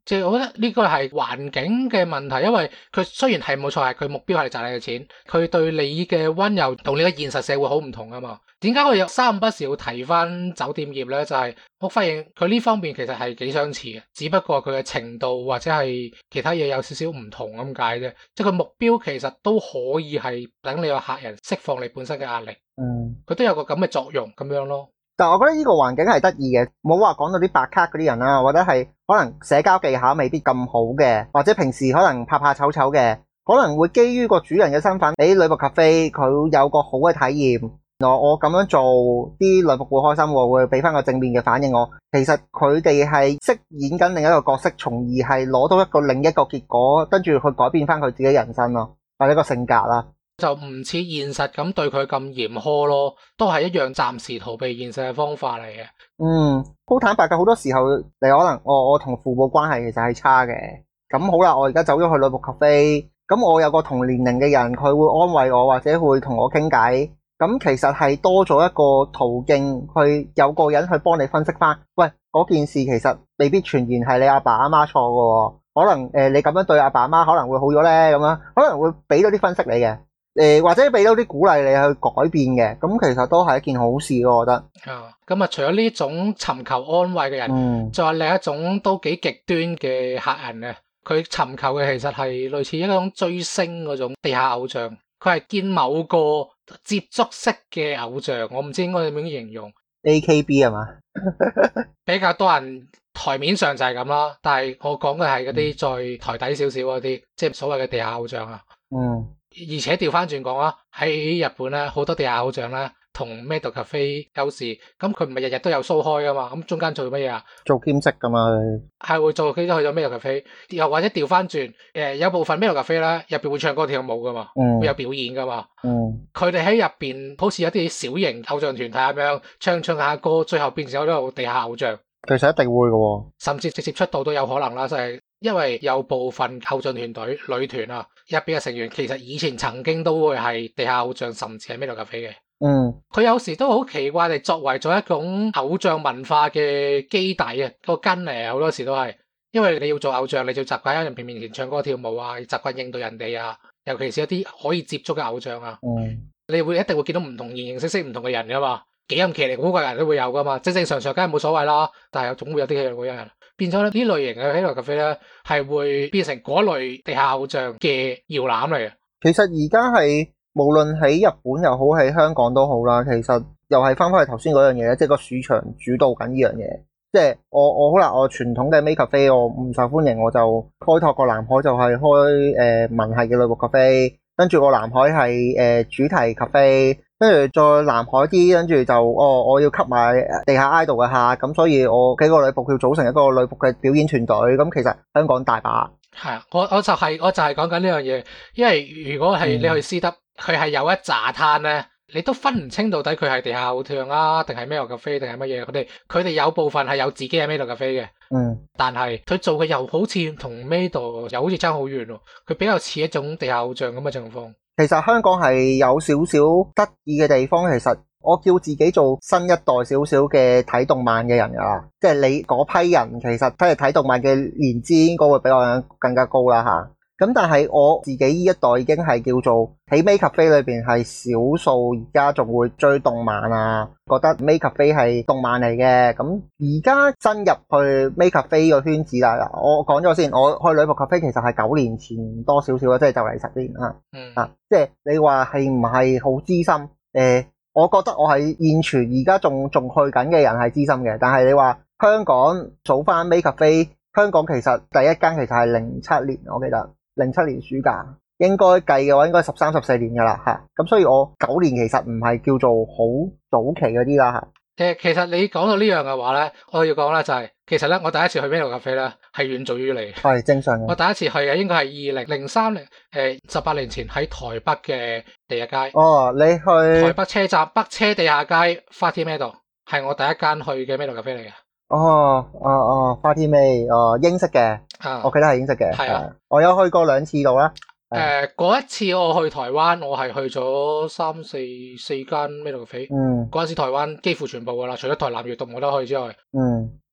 即係我覺得呢個係環境嘅問題，因為佢雖然係冇錯，係佢目標係賺你嘅錢，佢對你嘅溫柔同你嘅現實社會好唔同啊嘛。點解我有三不時要提翻酒店業咧？就係、是、我發現佢呢方面其實係幾相似嘅，只不過佢嘅程度或者係其他嘢有少少唔同咁解啫。即係佢目標其實都可以係等你個客人釋放你本身嘅壓力， 嗯， 佢都有個咁嘅作用咁樣咯。 但係我覺得呢個環境係得意嘅，冇話講到啲白卡嗰啲人啦，或者係可能社交技巧未必咁好嘅，或者平時可能怕怕醜醜嘅，可能會基於個主人嘅身份，俾女僕咖啡佢有個好嘅體驗。我我咁樣做，啲女僕會開心喎，會俾翻個正面嘅反應我。其實佢哋係飾演緊另一個角色，從而係攞到一個另一個結果，跟住去改變翻佢自己人生咯，或者個性格啦。 就唔似現實咁對佢咁嚴苛咯，都係一樣暫時逃避現實嘅方法嚟嘅。 嗯，好坦白嘅，好多時候你可能我我同父母關係其實係差嘅。咁好啦，我而家走咗去女僕咖啡，咁我有個同年齡嘅人，佢會安慰我或者會同我傾偈。咁其實係多咗一個途徑，去有個人去幫你分析翻，喂，嗰件事其實未必全然係你阿爸阿媽錯嘅，可能誒、呃、你咁樣對阿爸阿媽可能會好咗咧，咁樣可能會俾到啲分析你嘅，誒、呃、或者俾到啲鼓勵你去改變嘅，咁其實都係一件好事咯，我覺得。 啊，咁啊，除咗呢種尋求安慰嘅人， 嗯， 仲有另一種都幾極端嘅客人嘅，佢尋求嘅其實係類似一種追星嗰種地下偶像，佢係見某個接觸式嘅偶像，我唔知應該點樣形容。 A K B 係嘛？ 比較多人台面上就係咁啦，但係我講嘅係嗰啲再台底少少嗰啲，即係所謂嘅地下偶像啊。 嗯。 而且調翻轉講啦，喺日本咧，好多地下偶像咧同 Mado Cafe 有時，咁佢唔係日日都有 show 開噶嘛，咁中間做乜嘢啊？ 做兼職噶嘛？ 係會做，佢都去咗 Mado Cafe，又或者調翻轉，誒有部分 Mado Cafe 咧入邊會唱歌跳舞噶嘛， 嗯， 會有表演噶嘛。 嗯， 佢哋喺入邊好似有啲小型偶像團體咁樣唱唱下歌，最後變成咗一個地下偶像。 其實一定會嘅喎， 甚至直接出道都有可能啦，就係因為有部分偶像團隊女團啊入邊嘅成員，其實以前曾經都會係地下偶像，甚至係 Mado Cafe嘅。 嗯， 佢有時都好奇怪地作為咗一種偶像文化嘅基底啊，個根嚟啊，好多時都係，因為你要做偶像，你就習慣喺人哋面前唱歌跳舞啊，習慣應對人哋啊，尤其是一啲可以接觸嘅偶像啊， 嗯， 你會一定會見到唔同形形色色唔同嘅人噶嘛。幾咁奇離古怪嘅人都會有噶嘛，正正常常梗係冇所謂啦，但係總會有啲奇離古怪嘅人變咗呢類型嘅Mado Cafe咧，係會變成嗰類地下偶像嘅搖籃嚟嘅。 其實而家係無論喺日本又好，喺香港都好啦，其實又係翻返去頭先嗰樣嘢，即係個市場主導緊呢樣嘢。即係我我好啦，我傳統嘅 Maid Cafe 我唔受歡迎，我就開拓個南海就係開誒、呃、文系嘅女僕咖啡，跟住個南海係誒、呃、主題咖啡。跟住再南海啲，跟住就哦，我要吸埋地下 idol 嘅客，咁所以我幾個女僕要組成一個女僕嘅表演團隊。咁其實香港大把。 係啊，我我就係、是、我就係講緊呢樣嘢，因為如果係你去私得，佢係、嗯、有一紮攤咧，你都分唔清到底佢係地下偶像啊，定係 Mado Cafe定係乜嘢？佢哋佢哋有部分係有自己嘅 Mado Cafe嘅， 嗯， 但係佢做嘅又好似同 Mado 又好似爭好遠喎，佢比較似一種地下偶像咁嘅情況。 其實香港係有少少得意嘅地方，其實我叫自己做新一代少少嘅睇動漫嘅人噶啦，即係你嗰批人其實睇嚟睇動漫嘅年資應該會比我更加高啦吓。咁但係我自己呢一代已經係叫做喺 Maid Cafe 裏邊係少數而家仲會追動漫啊，覺得 Maid Cafe 係動漫嚟嘅。咁而家新入去 Maid Cafe 個圈子啦，我講咗先，我去女僕咖啡其實係九年前多少少啦，即係就嚟十年啦。 嗯啊，即係你話係唔係好資深？誒、呃，我覺得我係現存而家仲仲去緊嘅人係資深嘅，但係你話香港數翻 Maid Cafe，香港其實第一間其實係零七年，我記得。零七年暑假應該計嘅話應該十三十四年噶啦吓，咁所以我九年其實唔係叫做好早期嗰啲啦吓。 誒，其實你講到呢樣嘅話咧，我要講咧就係、是，其實咧我第一次去 Mado Cafe 咧係遠早於你， 係正常嘅。 我第一次去嘅應該係二零零三年，誒十八年前喺台北嘅地下街。 哦，你去台北車站北車地下街花田 Mado 係我第一間去嘅 Mado Cafe 嚟嘅。 哦哦哦，花田味哦，英式嘅， 啊， 我記得係英式嘅， 係啊， 我有去過兩次度啦。 誒，嗰一次我去台灣，我係去咗三四四間Mado Cafe。 嗯， 嗰陣時台灣幾乎全部噶啦，除咗台南粵獨冇得去之外。 嗯，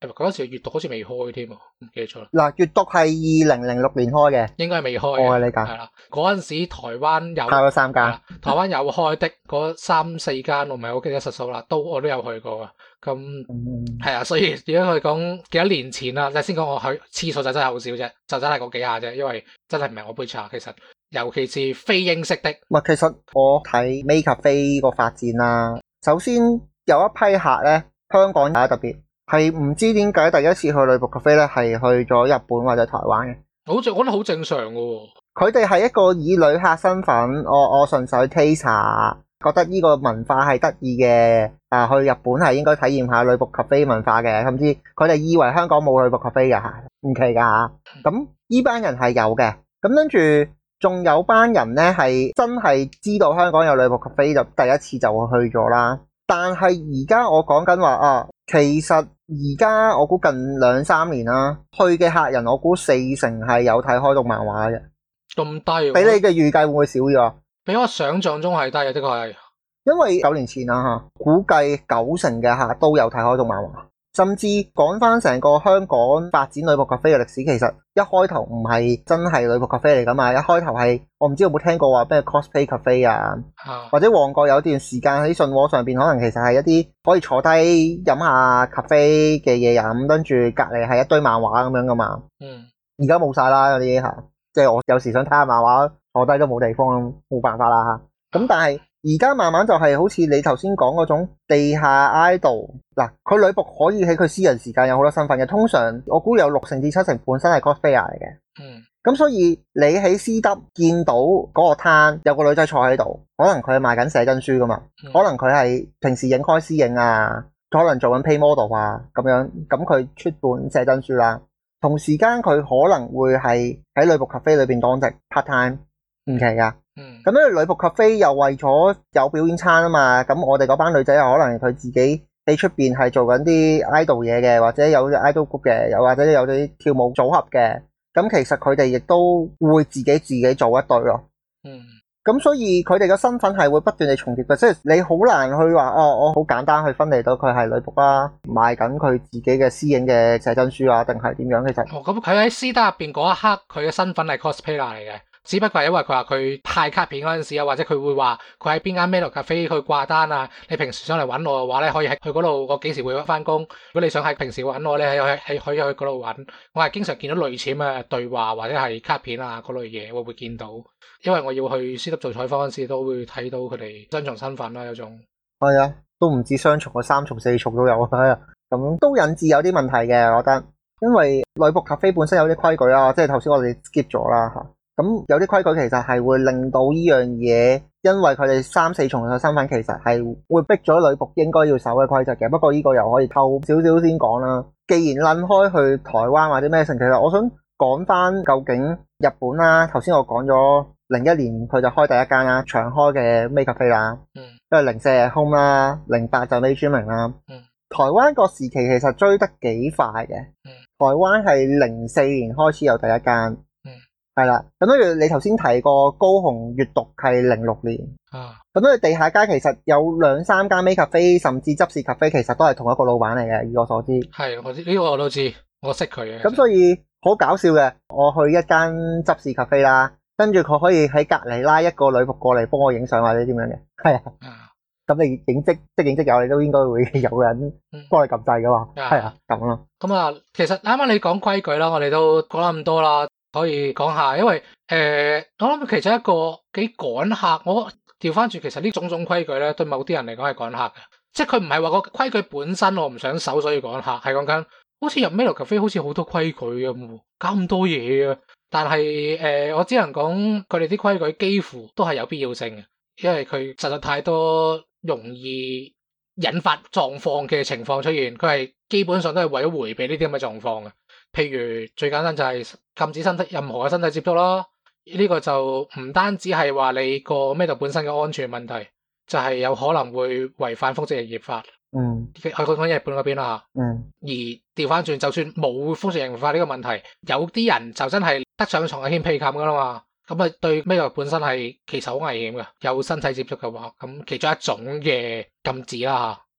嗰陣時閱讀好似未開添喎，唔記得咗啦。 嗱，閱讀係二零零六年開嘅， 應該係未開我嘅， 嘅理解係啦。嗰陣時台灣有開咗三間， 台灣有開的嗰三四間，我唔係好記得實數啦，都我都有去過啊。咁係啊，所以如果佢講幾多年前啦，先講我去次數就真係好少啫，就真係嗰幾下啫，因為真係唔係我杯茶。其實尤其是非英式的， 唔係，其實我睇 Maid Cafe 個發展啦。首先有一批客咧，香港有特別係唔知點解第一次去女僕 cafe 咧，係去咗日本或者台灣嘅。 好似我覺得好正常噶喎。 佢哋係一個以旅客身份，我我純粹 taste 下，覺得呢個文化係得意嘅。啊，去日本係應該體驗下女僕 cafe 文化嘅，甚至佢哋以為香港冇女僕 cafe 㗎吓，唔奇㗎吓。咁呢班人係有嘅，咁跟住仲有班人咧係真係知道香港有女僕 cafe 就第一次就去咗啦。但係而家我講緊話啊，其實而家我估近兩三年啦，去嘅客人我估四成係有睇開動漫畫嘅。 咁低， 比你嘅預計會唔會少咗？ 比我想象中係低嘅，的確係。 因為九年前啦吓，估計九成嘅客都有睇開動漫畫，甚至講翻成個香港發展女僕 cafe 嘅歷史，其實一開頭唔係真係女僕 cafe 嚟噶嘛，一開頭係我唔知有冇聽過話咩 cosplay cafe 啊， 啊或者旺角有段時間喺信和上邊，可能其實係一啲可以坐低飲下 cafe 嘅嘢飲，跟住隔籬係一堆漫畫咁樣噶嘛。 嗯， 而家冇晒啦嗰啲吓，即係我有時想睇下漫畫，坐低都冇地方，冇辦法啦吓。咁但係而家慢慢就係好似你頭先講嗰種地下 idol 嗱，佢女僕可以喺佢私人時間有好多身份嘅，通常我估有六成至七成本身係 cosplayer 嚟嘅。 嗯，咁所以你喺 C W 見到嗰個攤有個女仔坐喺度，可能佢係賣緊寫真書噶嘛， 嗯、 可能佢係平時影開私影啊，可能做緊 pay model 啊咁樣，咁佢出本寫真書啦。同時間佢可能會係喺女僕 cafe 裏邊當值 part time， 唔奇噶。 嗯， 咁咧女僕 cafe 又為咗有表演餐啊嘛，咁我哋嗰班女仔又可能佢自己喺出邊係做緊啲 idol 嘢嘅，或者有啲 idol group 嘅，又或者有啲跳舞組合嘅，咁其實佢哋亦都會自己自己做一隊咯。 嗯， 咁所以佢哋嘅身份係會不斷地重疊嘅，即係你好難去話哦，我好簡單去分離到佢係女僕啦，賣緊佢自己嘅私影嘅寫真書啊，定係點樣？其實哦，咁佢喺私打入邊嗰一刻，佢嘅身份係 cosplayer 嚟嘅。只不過係因為佢話佢派卡片嗰陣時啊，或者佢會話佢喺邊間 Maid Cafe 去掛單啊。你平時上嚟揾我嘅話咧，可以喺去嗰度，我幾時會翻工。如果你想喺平時揾我咧，喺喺可以去嗰度揾。我係經常見到類似咁嘅對話或者係卡片啊嗰類嘢，我會見到。因為我要去 C W 做採訪嗰陣時，都會睇到佢哋雙重身份啦，有種係啊，都唔止雙重，三重、四重都有啊。咁都引致有啲問題嘅，我覺得，因為女僕 cafe 本身有啲規矩啊，即係頭先我哋 skip 咗啦嚇。咁有啲規矩其實係會令到呢樣嘢，因為佢哋三四重嘅身份，其實係會逼咗女僕應該要守嘅規則嘅。不過呢個又可以透少少先講啦。既然撚開去台灣或者咩城，其實我想講翻究竟日本啦。頭先我講咗零一年佢就開第一間啦，長開嘅 Maid Cafe 啦， 嗯， 因為零四係 Home 啦，零八就 Maid Dreaming 啦， 嗯， 台灣個時期其實追得幾快嘅， 嗯， 台灣係零四年開始有第一間。係啦，咁跟住你頭先提過高雄閱讀係零六年， 啊， 咁跟住地下街其實有兩三間 Maid Cafe，甚至執事 cafe 其實都係同一個老闆嚟嘅，以我所知。 係，我呢個我都知，我識佢嘅。咁所以好搞笑嘅，我去一間執事 cafe 啦，跟住佢可以喺隔籬拉一個女僕過嚟幫我影相或者點樣嘅，係啊。咁你影即即影即有，你都應該會有人幫你撳掣噶嘛，係啊，咁咯。 咁啊，其實啱啱你講規矩啦，我哋都講咗咁多啦。可以講下，因為誒、呃，我諗其實一個幾趕客，我調翻轉，其實呢種種規矩咧，對某啲人嚟講係趕客嘅，即係佢唔係話個規矩本身我唔想守，所以趕客，係講緊好似入 Maid Cafe好似好多規矩咁，搞咁多嘢啊！但係誒、呃，我只能講佢哋啲規矩幾乎都係有必要性嘅，因為佢實在太多容易引發狀況嘅情況出現，佢係基本上都係為咗迴避呢啲咁嘅狀況嘅。譬如最簡單就係禁止身體任何嘅身體接觸啦，呢、這個就唔單止係話你個 Maid 本身嘅安全問題，就係、是、有可能會違反風俗營業法。嗯，去講講日本嗰邊啦吓。嗯，而調翻轉，就算冇風俗營業法呢個問題，有啲人就真係得上床係掀被冚噶啦嘛，咁啊對 Maid 本身係其實好危險嘅，有身體接觸嘅話，咁其中一種嘅禁止啦吓。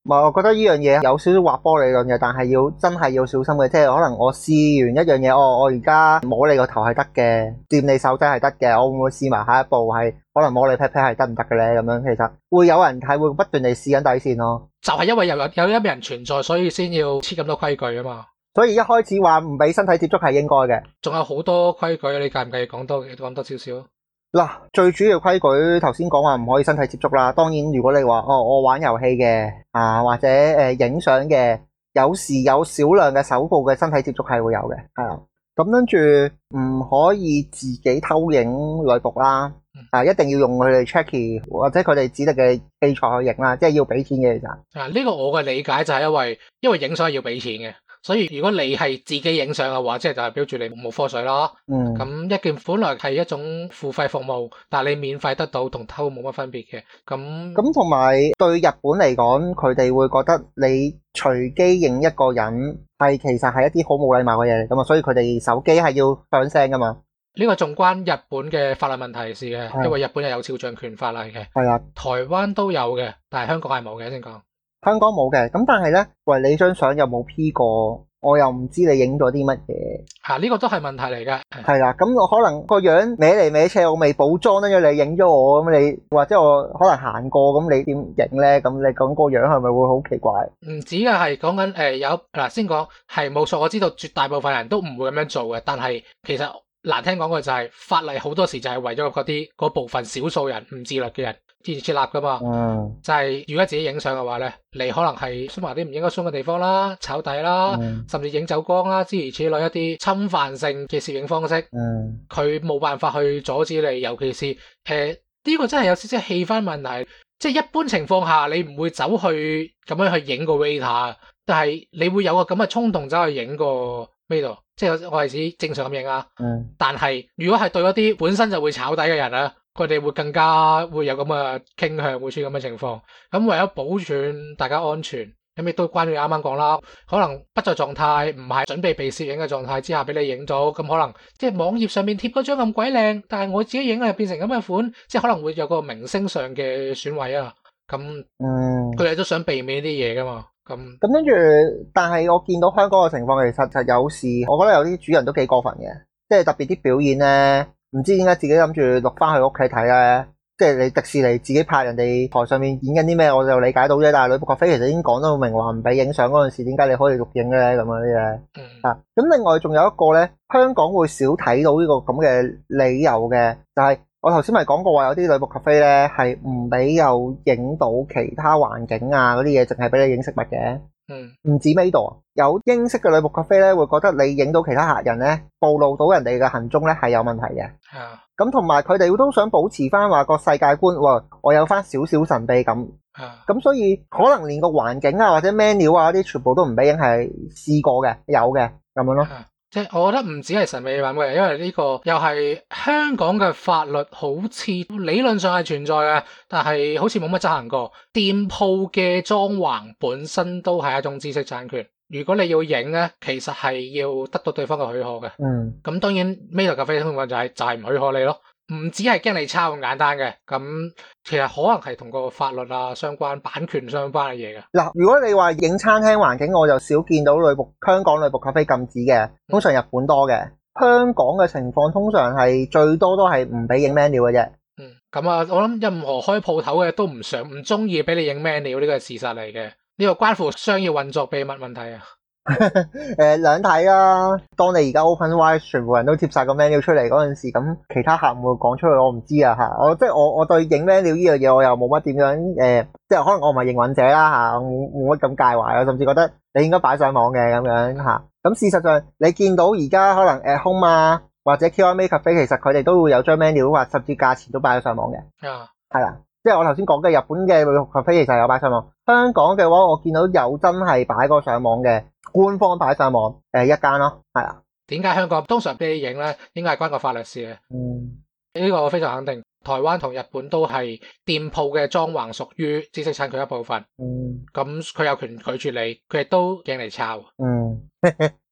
唔係，我覺得呢樣嘢有少少滑坡理論嘅，但係要真係要小心嘅，即係可能我試完一樣嘢，哦，我而家摸你個頭係得嘅，掂你手踭係得嘅，我會唔會試埋下一步係可能摸你 pat pat 係得唔得嘅咧？咁樣其實會有人係會不斷地試緊底線咯。 就係因為有有有一人存在，所以先要黐咁多規矩啊嘛。 所以一開始話唔俾身體接觸係應該嘅。 仲有好多規矩，你介唔介意講多講多少少？ 嗱，最主要規矩頭先講話唔可以身體接觸啦。當然，如果你話哦，我玩遊戲嘅啊，或者誒影相嘅，有時有少量嘅手部嘅身體接觸係會有嘅，係啊。咁跟住唔可以自己偷影女僕啦，啊，一定要用佢哋 checky 或者佢哋指定嘅器材去影啦，即係要俾錢嘅其實。 啊，呢個我嘅理解就係因為因為影相係要俾錢嘅。所以如果你係自己影相嘅話，即係就係標住你冇科水啦。嗯。咁一件本來係一種付費服務，但係你免費得到同偷冇乜分別嘅。咁咁同埋對日本嚟講，佢哋會覺得你隨機影一個人係其實係一啲好冇禮貌嘅嘢嚟噶嘛，所以佢哋手機係要響聲噶嘛。 呢個仲關日本嘅法律問題事嘅，因為日本係有肖像權法例嘅。係啊。台灣都有嘅，但係香港係冇嘅先講。 香港冇嘅，咁但係咧，喂，你張相有冇 P 過？我又唔知你影咗啲乜嘢。吓、啊，呢、這個都係問題嚟噶。係啦，咁我可能個樣歪嚟歪斜，我未補妝，跟住你影咗我，咁你或者我可能行過，咁你點影咧？咁你講個樣係咪會好奇怪？唔止嘅，係講緊誒有嗱，先講係冇錯，我知道絕大部分人都唔會咁樣做嘅，但係其實難聽講句就係、是、法例好多時就係為咗嗰啲嗰部分少數人唔自律嘅人。設設立噶嘛，嗯、就係、是、如果自己影相嘅話咧，你可能係鬆埋啲唔應該鬆嘅地方啦，炒底啦，嗯、甚至影走光啦，諸如此類一啲侵犯性嘅攝影方式，佢冇、嗯、辦法去阻止你，尤其是誒呢、呃這個真係有少少氣氛問題，即係一般情況下你唔會走去咁樣去影個 waiter，但係你會有個咁嘅衝動走去影個 waiter，即係我係指正常咁影啊，嗯、但係如果係對嗰啲本身就會炒底嘅人啊。佢哋會更加會有咁嘅傾向，會出現咁嘅情況。咁為咗保存大家安全，咁亦都關於啱啱講啦，可能不在狀態，唔係準備被攝影嘅狀態之下俾你影咗，咁可能即係網頁上面貼嗰張咁鬼靚，但係我自己影係變成咁嘅款，即係可能會有個明星上嘅損毀啊。咁，嗯，佢哋都想避免呢啲嘢噶嘛。咁咁跟住，但係我見到香港嘅情況，其實就有時，我覺得有啲主人都幾過分嘅，即係特別啲表演咧。唔知點解自己諗住錄翻去屋企睇咧，即係你迪士尼自己拍人哋台上面演緊啲咩，我就理解到啫。但係女僕咖啡其實已經講得好明話唔俾影相嗰陣時，點解你可以錄影咧咁嗰啲嘢？嗯、啊，咁另外仲有一個咧，香港會少睇到呢個咁嘅理由嘅，就係、是、我頭先咪講過話有啲女僕咖啡咧係唔俾有影到其他環境啊嗰啲嘢，淨係俾你影食物嘅。嗯，唔止呢度，有英式嘅女僕咖啡咧，會覺得你影到其他客人咧，暴露到人哋嘅行蹤咧係有問題嘅。啊，咁同埋佢哋都想保持翻話個世界觀，哇，我有翻少少神秘感。啊，咁所以可能連個環境啊或者 menu 啊啲全部都唔俾影，係試過嘅，有嘅咁樣咯。啊，即係我覺得唔止係神秘感嘅，因為呢個又係香港嘅法律，好似理論上係存在嘅，但係好似冇乜執行過。店鋪嘅裝潢本身都係一種知識產權，如果你要影咧，其實係要得到對方嘅許可嘅。嗯，咁當然 Made 咖啡通常就係就係唔許可你咯，唔止係驚你抄咁簡單嘅，咁其實可能係同個法律啊相關、版權相關嘅嘢嘅。嗱，如果你話影餐廳環境，我就少見到女僕香港女僕咖啡禁止嘅，通常日本多嘅。香港嘅情況通常係最多都係唔俾影 menu 嘅啫。嗯，咁啊，我諗任何開鋪頭嘅都唔想唔中意俾你影 menu，呢個係事實嚟嘅。呢個關乎商業運作秘密問題啊。誒，兩睇啦。當你而家 OpenRice 全部人都貼晒個 menu 出嚟嗰陣時，咁其他客唔會講出去，我唔知啊吓。我即係我我對影 menu 呢樣嘢，我又冇乜點樣誒、呃，即係可能我唔係營運者啦吓，我冇冇乜咁介懷啊，甚至覺得你應該擺上網嘅咁樣吓。咁、啊、事實上你見到而家可能 at home 啊或者 Q R Made Cafe，其實佢哋都會有張 menu 或甚至價錢都擺咗上網嘅。啊，係啦，即係我頭先講嘅日本嘅女僕咖啡其實有擺上網。香港嘅話，我見到有真係擺過上網嘅。官方擺上網，誒一間咯，係啊。點解香港通常俾你影咧？應該係關個法律事嘅。嗯，呢個我非常肯定。台灣同日本都係店鋪嘅裝潢屬於知識產權一部分。嗯，咁佢有權拒絕你，佢亦都驚你抄。嗯，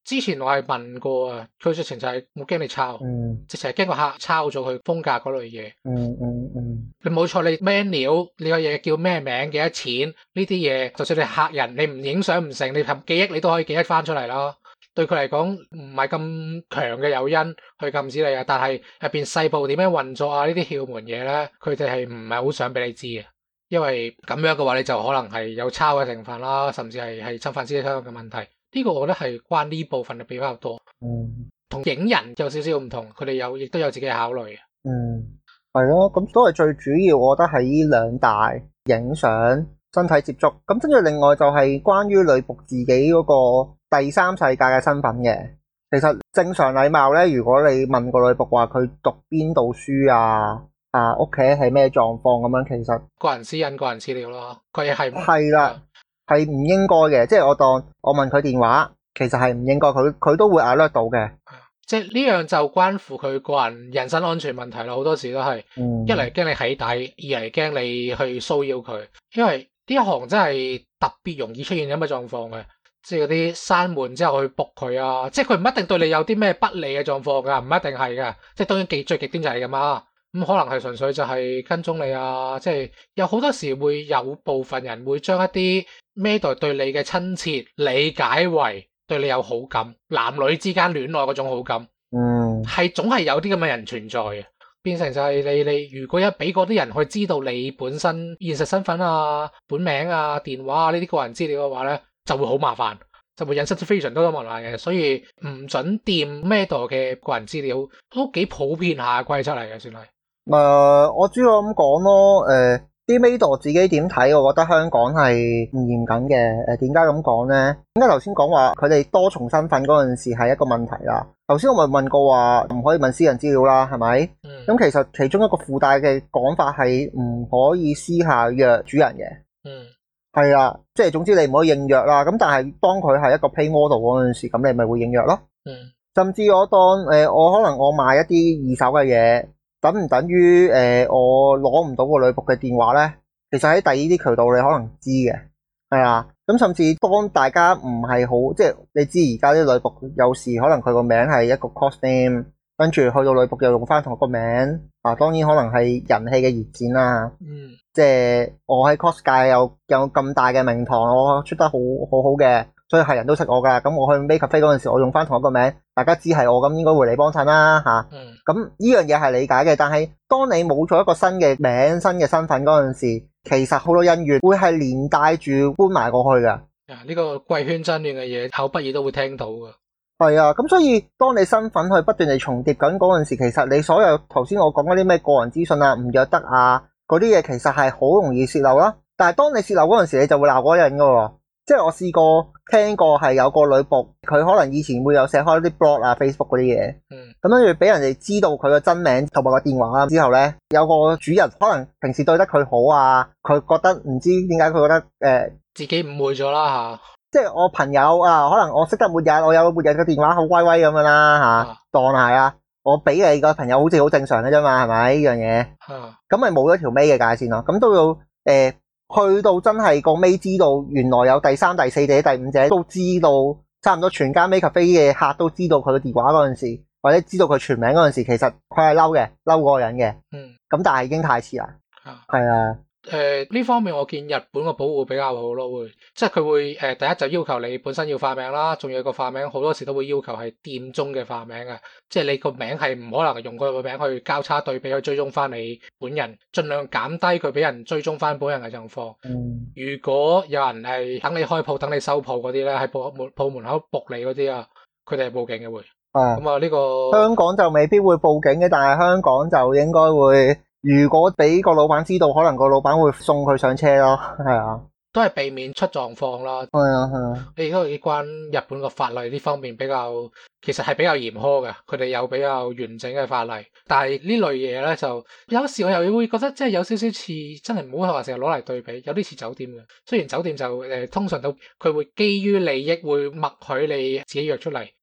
之前我係問過啊，佢直情就係冇驚你抄， 嗯直情係驚個客抄咗佢風格嗰類嘢。 嗯嗯嗯， 你冇錯，你咩料，你個嘢叫咩名，幾多錢呢啲嘢，就算你客人你唔影相唔成，你憑記憶你都可以記得翻出嚟啦。對佢嚟講唔係咁強嘅誘因去禁止你啊，但係入邊細部點樣運作啊呢啲竅門嘢咧，佢哋係唔係好想俾你知嘅，因為咁樣嘅話你就可能係有抄嘅成分啦，甚至係係侵犯私隱嘅問題。呢個我覺得係關呢部分比較多， 嗯， 同影人有少少唔同，佢哋有亦都有自己嘅考慮嘅。 嗯，係咯，咁都係最主要，我覺得係呢兩大影相、身體接觸，咁跟住另外就係關於女僕自己嗰個第三世界嘅身份嘅。其實正常禮貌咧，如果你問個女僕話佢讀邊度書啊，啊屋企係咩狀況咁樣，其實個人私隱、個人資料咯，佢係係啦，係唔應該嘅。即係我當我問佢電話，其實係唔應該，佢佢都會 alert 到嘅。 即係呢樣就關乎佢個人人身安全問題咯，好多時都係、嗯、一嚟驚你起底，二嚟驚你去騷擾佢，因為呢一行真係特別容易出現咁嘅狀況嘅，即係嗰啲閂門之後去仆佢啊，即係佢唔一定對你有啲咩不利嘅狀況噶，唔一定係噶，即係當然極最極端就係咁嘛，咁可能係純粹就係跟蹤你啊，即係有好多時會有部分人會將一啲咩代對你嘅親切理解為對你有好感，男女之間戀愛嗰種好感， 嗯， 係總係有啲咁嘅人存在嘅，變成就係你你如果一俾嗰啲人去知道你本身現實身份啊、本名啊、電話啊呢啲個人資料嘅話咧，就會好麻煩，就會引申出非常多嘅問題嘅，所以唔准掂咩度嘅個人資料都幾普遍下嘅規則嚟嘅，算係。 誒、呃，我主要咁講咯，誒、呃，啲 Made 自己點睇？我覺得香港係唔嚴謹嘅。誒、呃，點解咁講咧？點解頭先講話佢哋多重身份嗰陣時係一個問題啦？頭先我咪問過話唔可以問私人資料啦，係咪？咁、嗯、其實其中一個附帶嘅講法係唔可以私下約主人嘅。嗯，係啊，即係總之你唔可以應約啦。咁但係當佢係一個 pay model 嗰陣時，咁你咪會應約咯。嗯，甚至我當誒、呃，我可能我買一啲二手嘅嘢。等唔等於誒、呃、我攞唔到個女僕嘅電話咧？其實喺第二啲渠道你可能知嘅，係啊。咁甚至當大家唔係好，即係你知而家啲女僕有時可能佢個名係一個 cos name，跟住去到女僕又用翻同一個名啊。當然可能係人氣嘅熱戰啦。嗯，即係我喺 cos 界有有咁大嘅名堂，我出得好好好嘅。所以係人都識我噶，咁我去 Make Cafe 嗰陣時，我用翻同一個名，大家知係我，咁應該會嚟幫襯啦吓。咁呢樣嘢係理解嘅，但係當你冇咗一個新嘅名、新嘅身份嗰陣時，其實好多恩怨會係連帶住搬埋過去噶。啊， 呢個貴圈真亂嘅嘢，口不二都會聽到噶。 係啊，咁所以當你身份去不斷地重疊緊嗰陣時，其實你所有頭先我講嗰啲咩個人資訊啊、唔約得啊嗰啲嘢，其實係好容易洩漏啦。但係當你洩漏嗰陣時，你就會鬧嗰個人噶喎。即係我試過聽過係有個女僕，佢可能以前會有寫開啲 blog 啊 Facebook 嗰啲嘢，咁跟住俾人哋知道佢個真名同埋個電話之後咧，有個主人可能平時對得佢好啊，佢覺得唔知點解佢覺得誒、呃、 自己誤會咗啦吓， 即係我朋友啊，可能我識得末日，我有末日嘅電話好威威咁樣啦吓，啊、當係啊，我俾你個朋友好似好正常嘅啫嘛，係咪呢樣嘢？咁咪冇咗條尾嘅界線咯，咁都要誒。呃去到真係個尾知道原來有第三、第四者、第五者都知道，差唔多全間 Make Cafe 嘅客都知道佢嘅電話嗰陣時，或者知道佢全名嗰陣時，其實佢係嬲嘅，嬲嗰個人嘅。嗯，咁但係已經太遲啦。係啊。 誒呢、呃、方面我見日本個保護比較好咯，會即係佢會誒、呃、第一就要求你本身要化名啦，仲有個化名好多時都會要求係店中嘅化名嘅，即係你個名係唔可能用佢個名去交叉對比去追蹤翻你本人，盡量減低佢俾人追蹤翻本人嘅狀況。嗯，如果有人係等你開鋪、等你收鋪嗰啲咧，喺鋪門鋪門口仆你嗰啲啊，佢哋係報警嘅會。啊，咁啊呢個香港就未必會報警嘅，但係香港就應該會。如果俾個老闆知道，可能個老闆會送佢上車咯，係啊， 都係避免出狀況啦。 係啊，係啊。 你都關日本個法例呢方面比較，其實係比較嚴苛嘅，佢哋有比較完整嘅法例。但係呢類嘢咧，就有時我又會覺得，即係有少少似真係唔好話成日攞嚟對比，有啲似酒店嘅。雖然酒店就誒、呃、通常都佢會基於利益會默許你自己約出嚟，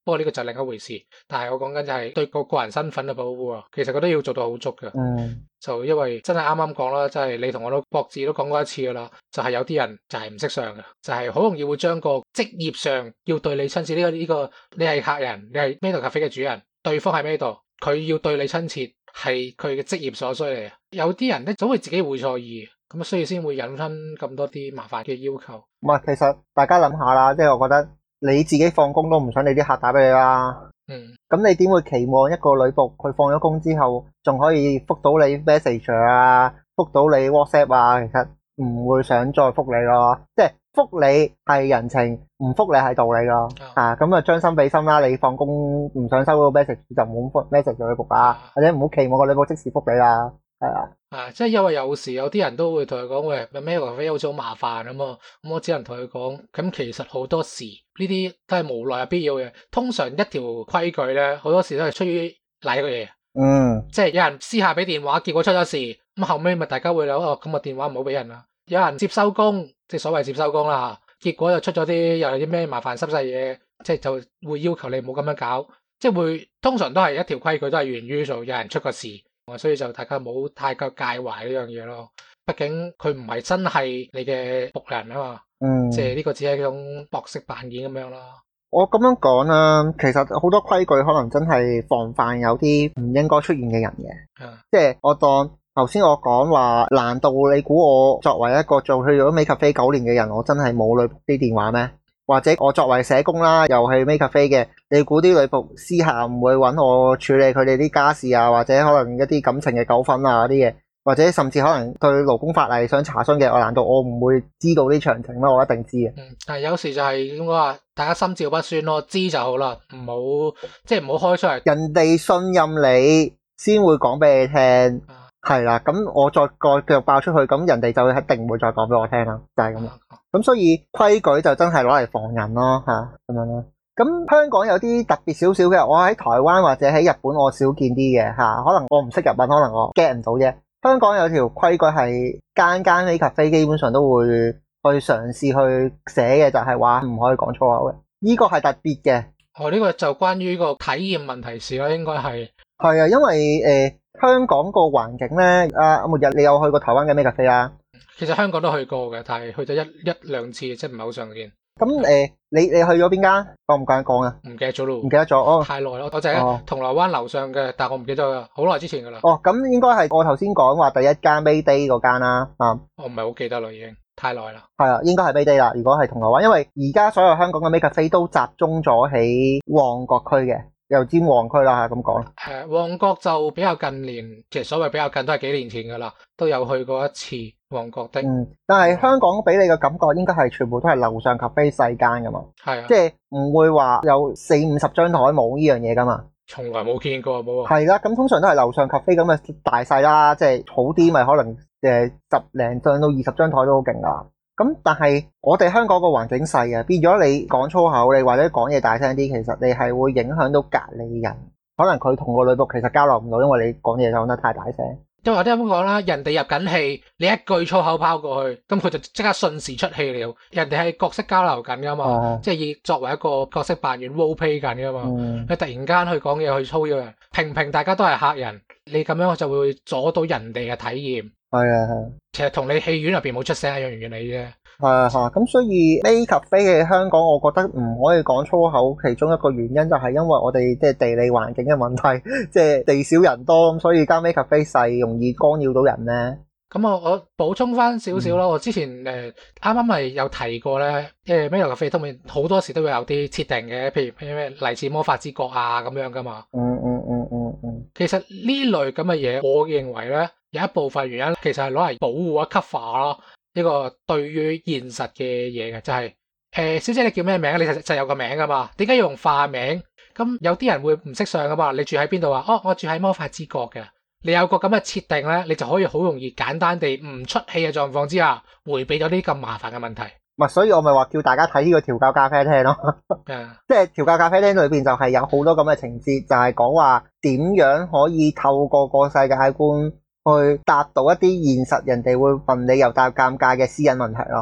不過呢個就另一回事。但係我講緊就係對個個人身份嘅保護啊，其實佢都要做到好足嘅。 嗯， 就因為真係啱啱講啦，即係你同我都各自都講過一次噶啦，就係有啲人就係唔識上嘅，就係好容易會將個職業上要對你親切呢個呢個，你係客人，你係 Made Cafe 嘅主人，對方係 Made，佢要對你親切係佢嘅職業所需嚟。有啲人咧總會自己會錯意，咁所以先會引申咁多啲麻煩嘅要求。 唔係，其實大家諗下啦，即係我覺得你自己放工都唔想你啲客打俾你啦。 嗯， 咁你點會期望一個女僕佢放咗工之後仲可以覆到你 message 啊，覆到你 WhatsApp 啊？其實唔會想再覆你咯。即係覆你係人情，唔覆你係道理咯。啊，咁啊將心比心啦，你放工唔想收到 message 就唔好覆 message 女僕啦，或者唔好期望個女僕即時覆你啦。係啊， 啊，即係因為有時有啲人都會同佢講，喂，Made Cafe好似好麻煩咁啊，咁我只能同佢講，咁其實好多時呢啲都係無奈係必要嘅。通常一條規矩咧，好多時都係出於賴一個嘢， 嗯， 即係有人私下俾電話，結果出咗事，咁後尾咪大家會諗，哦，咁個電話唔好俾人啦。有人接收工，即係所謂接收工啦吓，結果又出咗啲又係啲咩麻煩濕細嘢，即係就會要求你唔好咁樣搞，即係會通常都係一條規矩都係源於做有人出個事。所以就大家冇太過介懷呢樣嘢咯，畢竟佢唔係真係你嘅僕人啊嘛， 嗯， 即係呢個只係一種角色扮演咁樣啦。 我咁樣講啦，其實好多規矩可能真係防範有啲唔應該出現嘅人嘅， 啊、 即係我當頭先我講話，難道你估我作為一個做去咗 Made Cafe 九年嘅人，我真係冇女僕啲電話咩？或者我作為社工啦，又係 Made Cafe 嘅，你估啲女僕私下唔會揾我處理佢哋啲家事啊，或者可能一啲感情嘅糾紛啊嗰啲嘢，或者甚至可能對勞工法例想查詢嘅，我難道我唔會知道啲詳情咩？我一定知嘅。 嗯，但係有時就係點講啊？大家心照不宣咯，知就好啦，唔好即係唔好開出嚟。人哋信任你先會講俾你聽，係啦、啊。咁我再個腳爆出去，咁人哋就一定唔會再講俾我聽啦，就係咁啦。咁所以規矩就真係攞嚟防人咯，吓咁樣咯。咁香港有啲特別少少嘅，我喺台灣或者喺日本我少見啲嘅吓，可能我唔識日文，可能我 get 唔到啫。香港有條規矩係間間 Made Cafe 基本上都會去嘗試去寫嘅，就係話唔可以講粗口嘅。呢個係特別嘅。 哦，呢個就關於個體驗問題事啦，應該係係啊，因為誒、呃、香港個環境咧，阿末日你有去過台灣嘅 Made Cafe 啦？ 其實香港都去過嘅，但係去咗一一兩次，即係唔係好常見。 咁誒、呃，你你去咗邊間？我唔敢講啊， 唔記得咗咯， 唔記得咗哦。 太耐咯，我就喺銅鑼灣樓上嘅，但係我唔記得咗，好耐之前噶啦。 哦，咁應該係我頭先講話第一間 Mayday 嗰間啦，啊， 我唔係好記得啦，已經太耐啦。 係啊，應該係 Mayday 啦。如果係銅鑼灣，因為而家所有香港嘅 Made Cafe 都集中咗喺旺角區嘅。又尖旺區啦，咁講。 誒，旺角就比較近年，其實所謂比較近都係幾年前噶啦，都有去過一次旺角的。 嗯，但係香港俾你嘅感覺應該係全部都係樓上 cafe 細間噶嘛。係啊，即係唔會話有四五十張台冇呢樣嘢噶嘛。 從來冇見過，冇。 係啦，咁通常都係樓上 cafe 咁嘅大細啦，即係好啲咪可能誒十零張到二十張台都好勁啦。咁但係我哋香港個環境細啊，變咗你講粗口，你或者講嘢大聲啲，其實你係會影響到隔離人。可能佢同個女僕其實交流唔到，因為你講嘢講得太大聲。因為我都咁講啦，人哋入緊戲，你一句粗口拋過去，咁佢就即刻瞬時出戲了。人哋係角色交流緊噶嘛，哦、即係以作為一個角色扮演 role play 緊噶嘛。嗯、你突然間去講嘢去粗嘢，平平大家都係客人，你咁樣就會阻到人哋嘅體驗。係啊係，其實同你戲院入邊冇出聲一樣原理啫。係啊，咁所以 Made Cafe 嘅香港，我覺得唔可以講粗口，其中一個原因就係因為我哋即係地理環境嘅問題，即係地少人多，咁所以間 Made Cafe 細，容易干擾到人咧。咁我我補充翻少少啦，我之前誒啱啱咪有提過咧，誒 Made Cafe 通面好多時都會有啲設定嘅，譬如咩嚟自魔法之國啊咁樣噶嘛。嗯嗯嗯嗯嗯。其實呢類咁嘅嘢，我認為咧有一部分原因其實係攞嚟保護一 cover 咯。呢個對於現實嘅嘢嘅，就係、是、誒、呃，小姐你叫咩名？你就就有個名噶嘛？點解要用化名？咁有啲人會唔識上噶嘛？你住喺邊度啊？哦，我住喺魔法之國嘅。你有個咁嘅設定咧，你就可以好容易簡單地唔出戲嘅狀況之下，迴避咗啲咁麻煩嘅問題。唔係，所以我咪話叫大家睇呢個調教咖啡廳咯。嗯、即係調教咖啡廳裏邊就係有好多咁嘅情節，就係講話點樣可以透過個世界觀去答到一啲現實人哋會問你又答尷尬嘅私隱問題咯。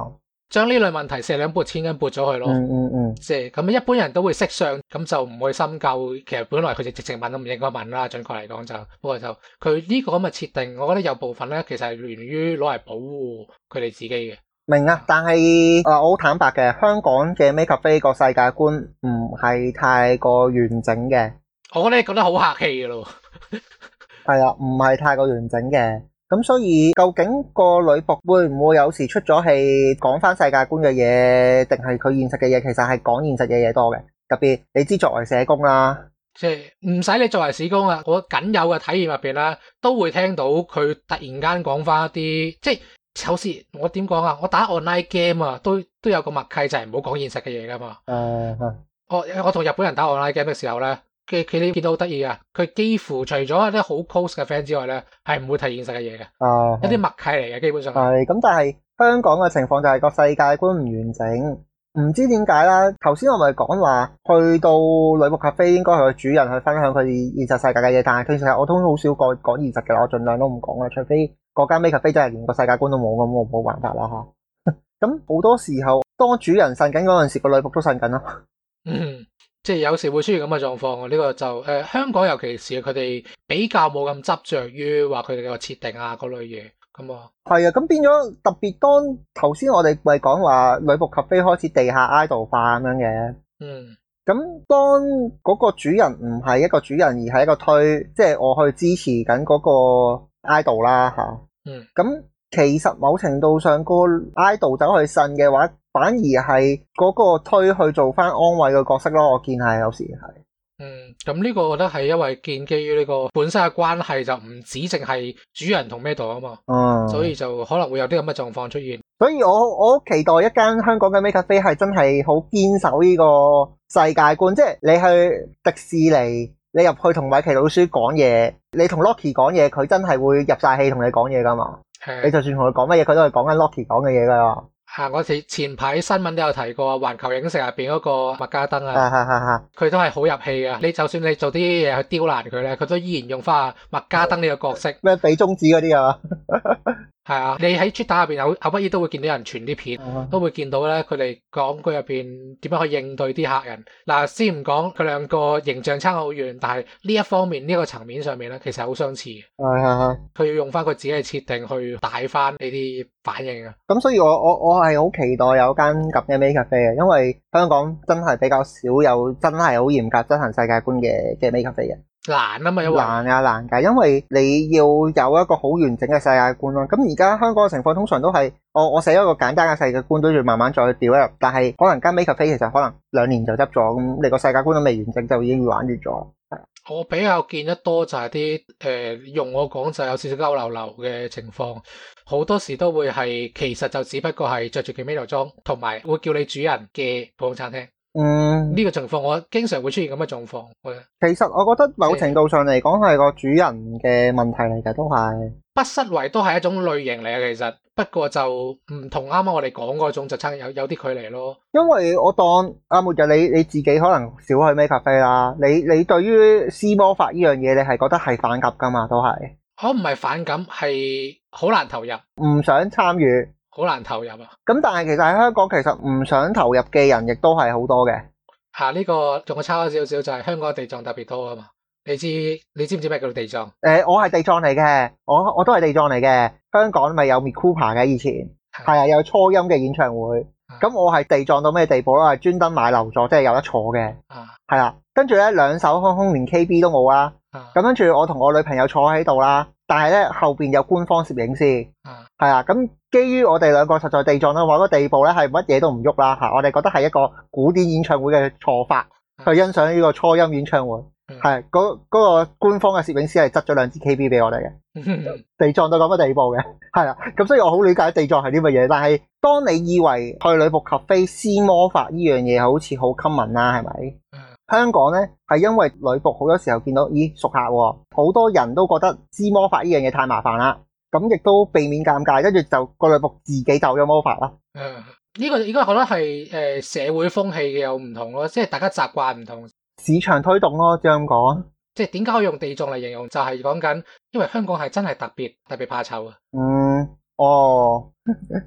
將呢類問題四兩撥千斤撥咗佢咯。 嗯嗯嗯， 即係咁一般人都會識相，咁就唔會深究。其實本來佢就直情問都唔應該問啦，準確嚟講就。不過就佢呢個咁嘅設定，我覺得有部分咧其實係源於攞嚟保護佢哋自己嘅。 明啊，但係誒、呃、我好坦白嘅，香港嘅 MakeCafe 個世界觀唔係太過完整嘅。 我覺得你覺得好客氣嘅咯。 係啊，唔係太過完整嘅。咁所以究竟個女僕會唔會有時出咗戲講翻世界觀嘅嘢，定係佢現實嘅嘢？其實係講現實嘅嘢多嘅。特別你知作為社工啦， 即係唔使你作為社工啊，我僅有嘅體驗入邊啦，都會聽到佢突然間講翻一啲，即係有時我點講啊？我打 online game 啊，都都有個默契就係唔好講現實嘅嘢噶嘛。 誒、uh, 我我同日本人打 online game 嘅時候咧。佢佢你見到好得意啊！佢幾乎除咗一啲好 close 嘅 friend 之外咧，係唔會提現實嘅嘢嘅。 啊， 一啲默契嚟嘅，基本上係咁。但係香港嘅情況就係個世界觀唔完整，唔知點解啦。頭先我咪講話去到女僕 cafe 應該係個主人去分享佢現實世界嘅嘢，但係其實我都好少講講現實嘅，我盡量都唔講啦。除非嗰間 MakeCafe 真係連個世界觀都冇，咁我冇辦法啦吓。咁好多時候，當主人呻緊嗰陣時，個女僕都呻緊咯。 嗯。即係有時會出現咁嘅狀況，呢、這個就誒、呃、香港尤其是佢哋比較冇咁執着於話佢哋嘅設定啊嗰類嘢咁啊。 係啊，咁變咗特別當頭先我哋咪講話女僕 cafe 開始地下 idol 化咁樣嘅。 嗯。 咁當嗰個主人唔係一個主人而係一個推，即係我去支持緊嗰個 idol 啦吓。 嗯。 咁其實某程度上個 idol 走去呻嘅話，反而係嗰個推去做翻安慰嘅角色咯，我見係有時係。 嗯，咁呢個我覺得係因為建基於呢個本身嘅關係就唔止淨係主人同咩度啊嘛， 嗯， 所以就可能會有啲咁嘅狀況出現。 所以我我好期待一間香港嘅 MakeCafe 係真係好堅守呢個世界觀，即係你去迪士尼，你入去同米奇老鼠講嘢，你同 Loki 講嘢，佢真係會入晒氣同你講嘢噶嘛。 係。 你就算同佢講乜嘢，佢都係講緊 Loki 講嘅嘢噶嘛。 啊！我前前排新聞都有提過，環球影城入邊嗰個麥加登啊，佢、啊、都係好入戲噶。你就算你做啲嘢去刁難佢咧，佢都依然用翻麥加登呢個角色。 咩俾中指嗰啲啊？ 係啊，你喺 Twitter 入邊有有不依都會見到人傳啲片， 啊、 都會見到咧佢哋講佢入邊點樣去應對啲客人。嗱，先唔講佢兩個形象差好遠，但係呢一方面呢、呢個層面上面咧，其實好相似嘅。 係係係。佢要用翻佢自己嘅設定去帶翻呢啲反應啊。 咁所以我我我係好期待有間咁嘅 MakeCafe 嘅，因為香港真係比較少有真係好嚴格執行世界觀嘅嘅 MakeCafe 嘅。 難啊嘛，因為難啊難㗎，因為你要有一個好完整嘅世界觀咯。咁而家香港嘅情況通常都係，我我寫一個簡單嘅世界觀都要慢慢再去調入，但係可能間 MakeCafe 其實可能兩年就執咗，咁你個世界觀都未完整就已經要玩完咗。 我比較見得多就係啲誒用我講就有少少鳩流流嘅情況，好多時都會係其實就只不過係着住件咩裝，同埋會叫你主人嘅普通餐廳。嗯，呢個情況我經常會出現咁嘅狀況。 其實我覺得某程度上嚟講係個主人嘅問題嚟嘅，都係不失為都係一種類型嚟嘅。其實不過就唔同啱啱我哋講嗰種就差有有啲距離咯。因為我當阿末日你你自己可能少去 MakeCafe啦，你你對於施魔法呢樣嘢你係覺得係反感噶嘛？都係我唔係反感，係好難投入，唔想參與。好難投入啊！咁但係其實喺香港，其實唔想投入嘅人亦都係好多嘅。吓、啊、呢、這個仲有差咗少少，就係香港地藏特別多啊嘛。你知你知唔知咩叫地藏？誒、呃，我係地藏嚟嘅，我我都係地藏嚟嘅。香港咪有 Miku 嘅以前，係啊，有初音嘅演唱會。咁、啊、我係地藏到咩地步啦？係專登買樓座，即係有得坐嘅。啊，係啦。跟住咧，兩手空空，連 K B 都冇啦。咁跟住我同我女朋友坐喺度啦。但係咧後邊有官方攝影師，係啊，咁基於我哋兩個實在地藏到某個地步咧，係乜嘢都唔喐啦吓，我哋覺得係一個古典演唱會嘅坐法去欣賞呢個初音演唱會，係嗰嗰個官方嘅攝影師係執咗兩支 K B 俾我哋嘅，地藏到咁嘅地步嘅，係啊，咁所以我好理解地藏係啲乜嘢，但係當你以為去女僕 cafe 施魔法呢樣嘢好似好 common 啦，係咪？香港咧係因為女僕好多時候見到咦熟客喎，好多人都覺得施魔法呢樣嘢太麻煩啦，咁亦都避免尷尬，跟住就個女僕自己就咗魔法啦。誒、嗯，呢個應該覺得係誒社會風氣嘅有唔同咯，即係大家習慣唔同，市場推動咯，即係咁講。即係點解可以用地藏嚟形容？就係講緊，因為香港係真係特別特別怕醜啊。嗯，哦。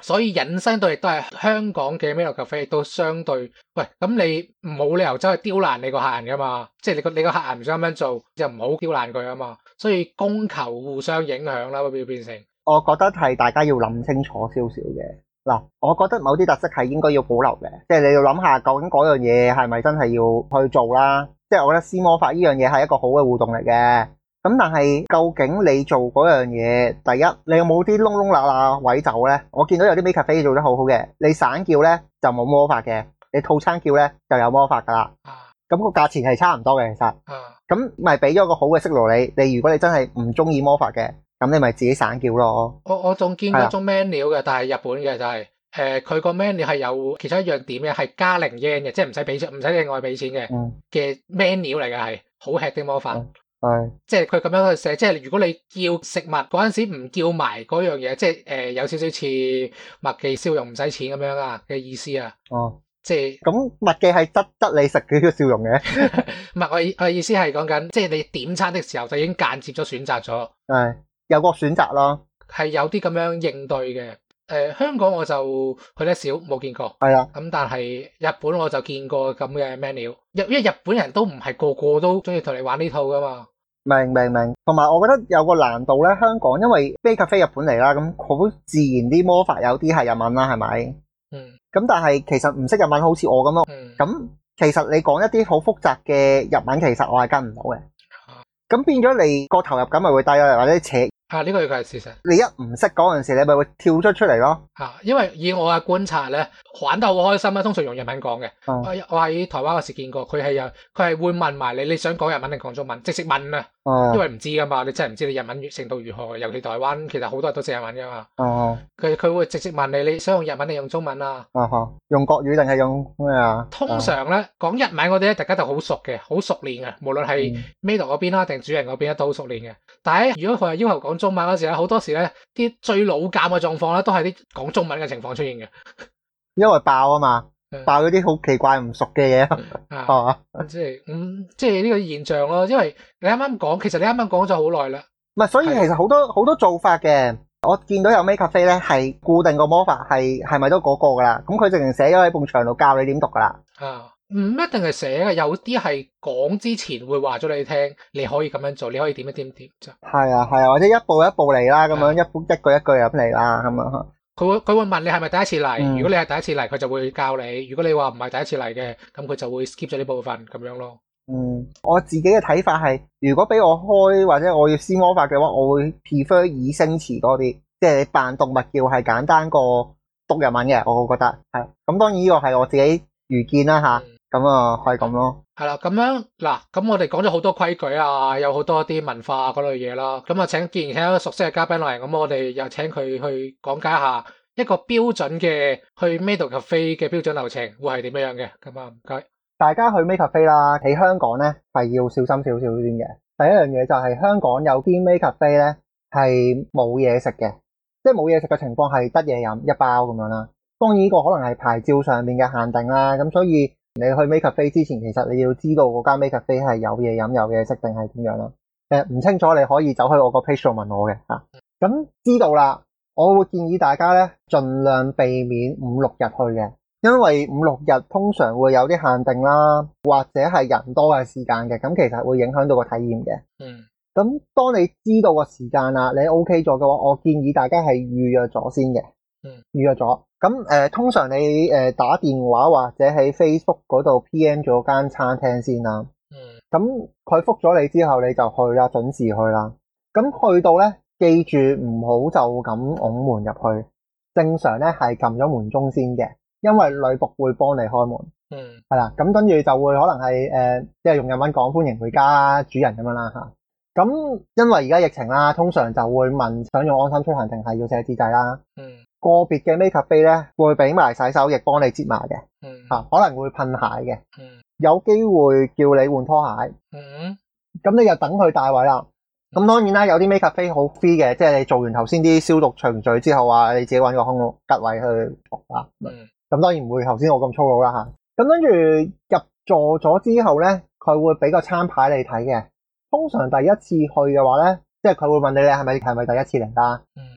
所以引申到亦都係香港嘅 Made Cafe 亦都相對，喂，咁你冇理由走去刁難你個客人噶嘛，即係你個你個客人唔想咁樣做，就唔好刁難佢啊嘛，所以供求互相影響啦，會變成。 我覺得係大家要諗清楚少少嘅。嗱，我覺得某啲特色係應該要保留嘅，即係你要諗下究竟嗰樣嘢係咪真係要去做啦。即係我覺得施魔法呢樣嘢係一個好嘅互動嚟嘅。咁但係究竟你做嗰樣嘢，第一你有冇啲窿窿罅罅位走咧？我見到有啲 Made Cafe 做得好好嘅，你散叫咧就冇魔法嘅，你套餐叫咧就有魔法噶啦。咁個價錢係差唔多嘅其實。咁咪俾咗個好嘅息路你。你如果你真係唔中意魔法嘅，咁你咪自己散叫咯。 我我仲見過種 menu 嘅，但係日本嘅就係誒佢個 menu 係有其中一樣點嘅，係加零 yen 嘅，即係唔使俾唔使另外俾錢嘅嘅 menu 嚟嘅，係好吃的魔法。 係， 即係佢咁樣去寫，即係如果你叫食物嗰陣時唔叫埋嗰樣嘢，即係誒、呃、有少少似麥記燒肉唔使錢咁樣啊嘅意思啊。 哦， 即係咁麥記係得得你食幾個笑容嘅。 唔係我我意思係講緊，即係你點餐的時候就已經間接咗選擇咗。 係有個選擇咯，係有啲咁樣應對嘅。誒、呃、香港我就去得少，冇見過。 係啦， 咁但係日本我就見過咁嘅 menu。因為日本人都唔係個個都中意同你玩呢套噶嘛。 明明明，同埋我覺得有個難度咧，香港因為 Made Cafe 日本嚟啦，咁好自然啲魔法有啲係日文啦，係咪？ 嗯。 咁但係其實唔識日文，好似我咁咯。 嗯。 咁其實你講一啲好複雜嘅日文，其實我係跟唔到嘅。咁變咗你個投入感咪會低咯，或者扯。 啊，呢、這個亦係事實。 你一唔識嗰陣時，你咪會跳咗出嚟咯。 啊，因為以我嘅觀察咧，玩得好開心啦，通常用日文講嘅、嗯。我喺台灣嗰時見過，佢係有，佢係會問埋你，你想講日文定講中文，直接問啊、嗯。因為唔知噶嘛，你真係唔知你日文程度如何。尤其台灣，其實好多人都識日文噶嘛。哦、嗯。佢佢會直接問你，你想用日文定用中文啊？啊哈， 用國語定係用咩啊？ 通常咧講、嗯、日文嗰啲咧，大家就好熟嘅，好熟練嘅，無論係 Made 嗰邊啦，定主人嗰邊都好熟練嘅。但係如果佢係要求講中文嗰時咧，好多時咧啲最老尷嘅狀況咧，都係啲講中文嘅情況出現嘅， 因為爆啊嘛，爆嗰啲好奇怪唔熟嘅嘢係嘛， 即係咁，即係呢個現象咯。因為你啱啱講，其實你啱啱講咗好耐啦， 唔係，所以其實好多好多做法嘅。我見到有 Made Cafe 咧係固定個魔法係係咪都嗰個噶啦？咁佢直情寫咗喺埲牆度教你點讀噶啦。啊。唔一定係寫嘅，有啲係講之前會話咗你聽，你可以咁樣做，你可以點一點點啫。係啊係啊，或者一步一步嚟啦，咁樣一步一句一句咁嚟啦，咁樣。佢會佢會問你係咪第一次嚟、嗯？如果你係第一次嚟，佢就會教你；如果你話唔係第一次嚟嘅，咁佢就會 skip 咗呢部分咁樣咯。嗯，我自己嘅睇法係，如果俾我開或者我要施魔法嘅話，我會 prefer 以聲詞多啲，即係你扮動物叫係簡單過讀日文嘅，我會覺得係。咁當然呢個係我自己愚見啦吓。嗯咁啊，係咁咯。係啦，咁樣嗱，咁我哋講咗好多規矩啊，有好多啲文化嗰類嘢啦。咁啊，請既然請一個熟悉嘅嘉賓嚟，咁我哋又請佢去講解一下一個標準嘅去 Made Cafe 嘅標準流程會係點樣嘅。咁啊，唔該。大家去 Made Cafe 啦，喺香港咧係要小心少少先嘅。第一樣嘢就係香港有啲 Made Cafe 咧係冇嘢食嘅，即係冇嘢食嘅情況係得嘢飲一包咁樣啦。當然呢個可能係牌照上面嘅限定啦，咁所以。你去 Made Cafe 之前，其實你要知道嗰間 Made Cafe 係有嘢飲、有嘢食定係點樣啦。誒，唔清楚你可以走去我個 page 度問我嘅嚇。咁知道啦，我會建議大家咧，盡量避免五六日去嘅，因為五六日通常會有啲限定啦，或者係人多嘅時間嘅，咁其實會影響到個體驗嘅。嗯。咁當你知道個時間啦，你 OK 咗嘅話，我建議大家係預約咗先嘅。嗯。預約咗。咁誒、呃，通常你誒、呃、打電話或者喺 Facebook 嗰度 P M 咗間餐廳先啦。嗯。咁佢覆咗你之後，你就去啦，準時去啦。咁去到咧，記住唔好就咁拱門入去。正常咧係撳咗門鐘先嘅，因為女僕會幫你開門。嗯。係啦，咁跟住就會可能係誒、呃，即係用日文講歡迎回家主人咁樣啦吓。咁因為而家疫情啦，通常就會問想用安心出行定係要寫紙仔啦。嗯。個別嘅 Made Cafe 咧會俾埋洗手液幫你摺埋嘅，嗯，吓可能會噴鞋嘅，嗯，有機會叫你換拖鞋，嗯，咁你就等佢帶位啦。咁、嗯、當然啦，有啲 Made Cafe 好 free 嘅，即係你做完頭先啲消毒程序之後啊，你自己搵個空吉位去坐啦。嗯，咁當然唔會頭先我咁粗魯啦吓。咁跟住入座咗之後咧，佢會俾個餐牌你睇嘅。通常第一次去嘅話咧，即係佢會問你你係咪係咪第一次嚟啦？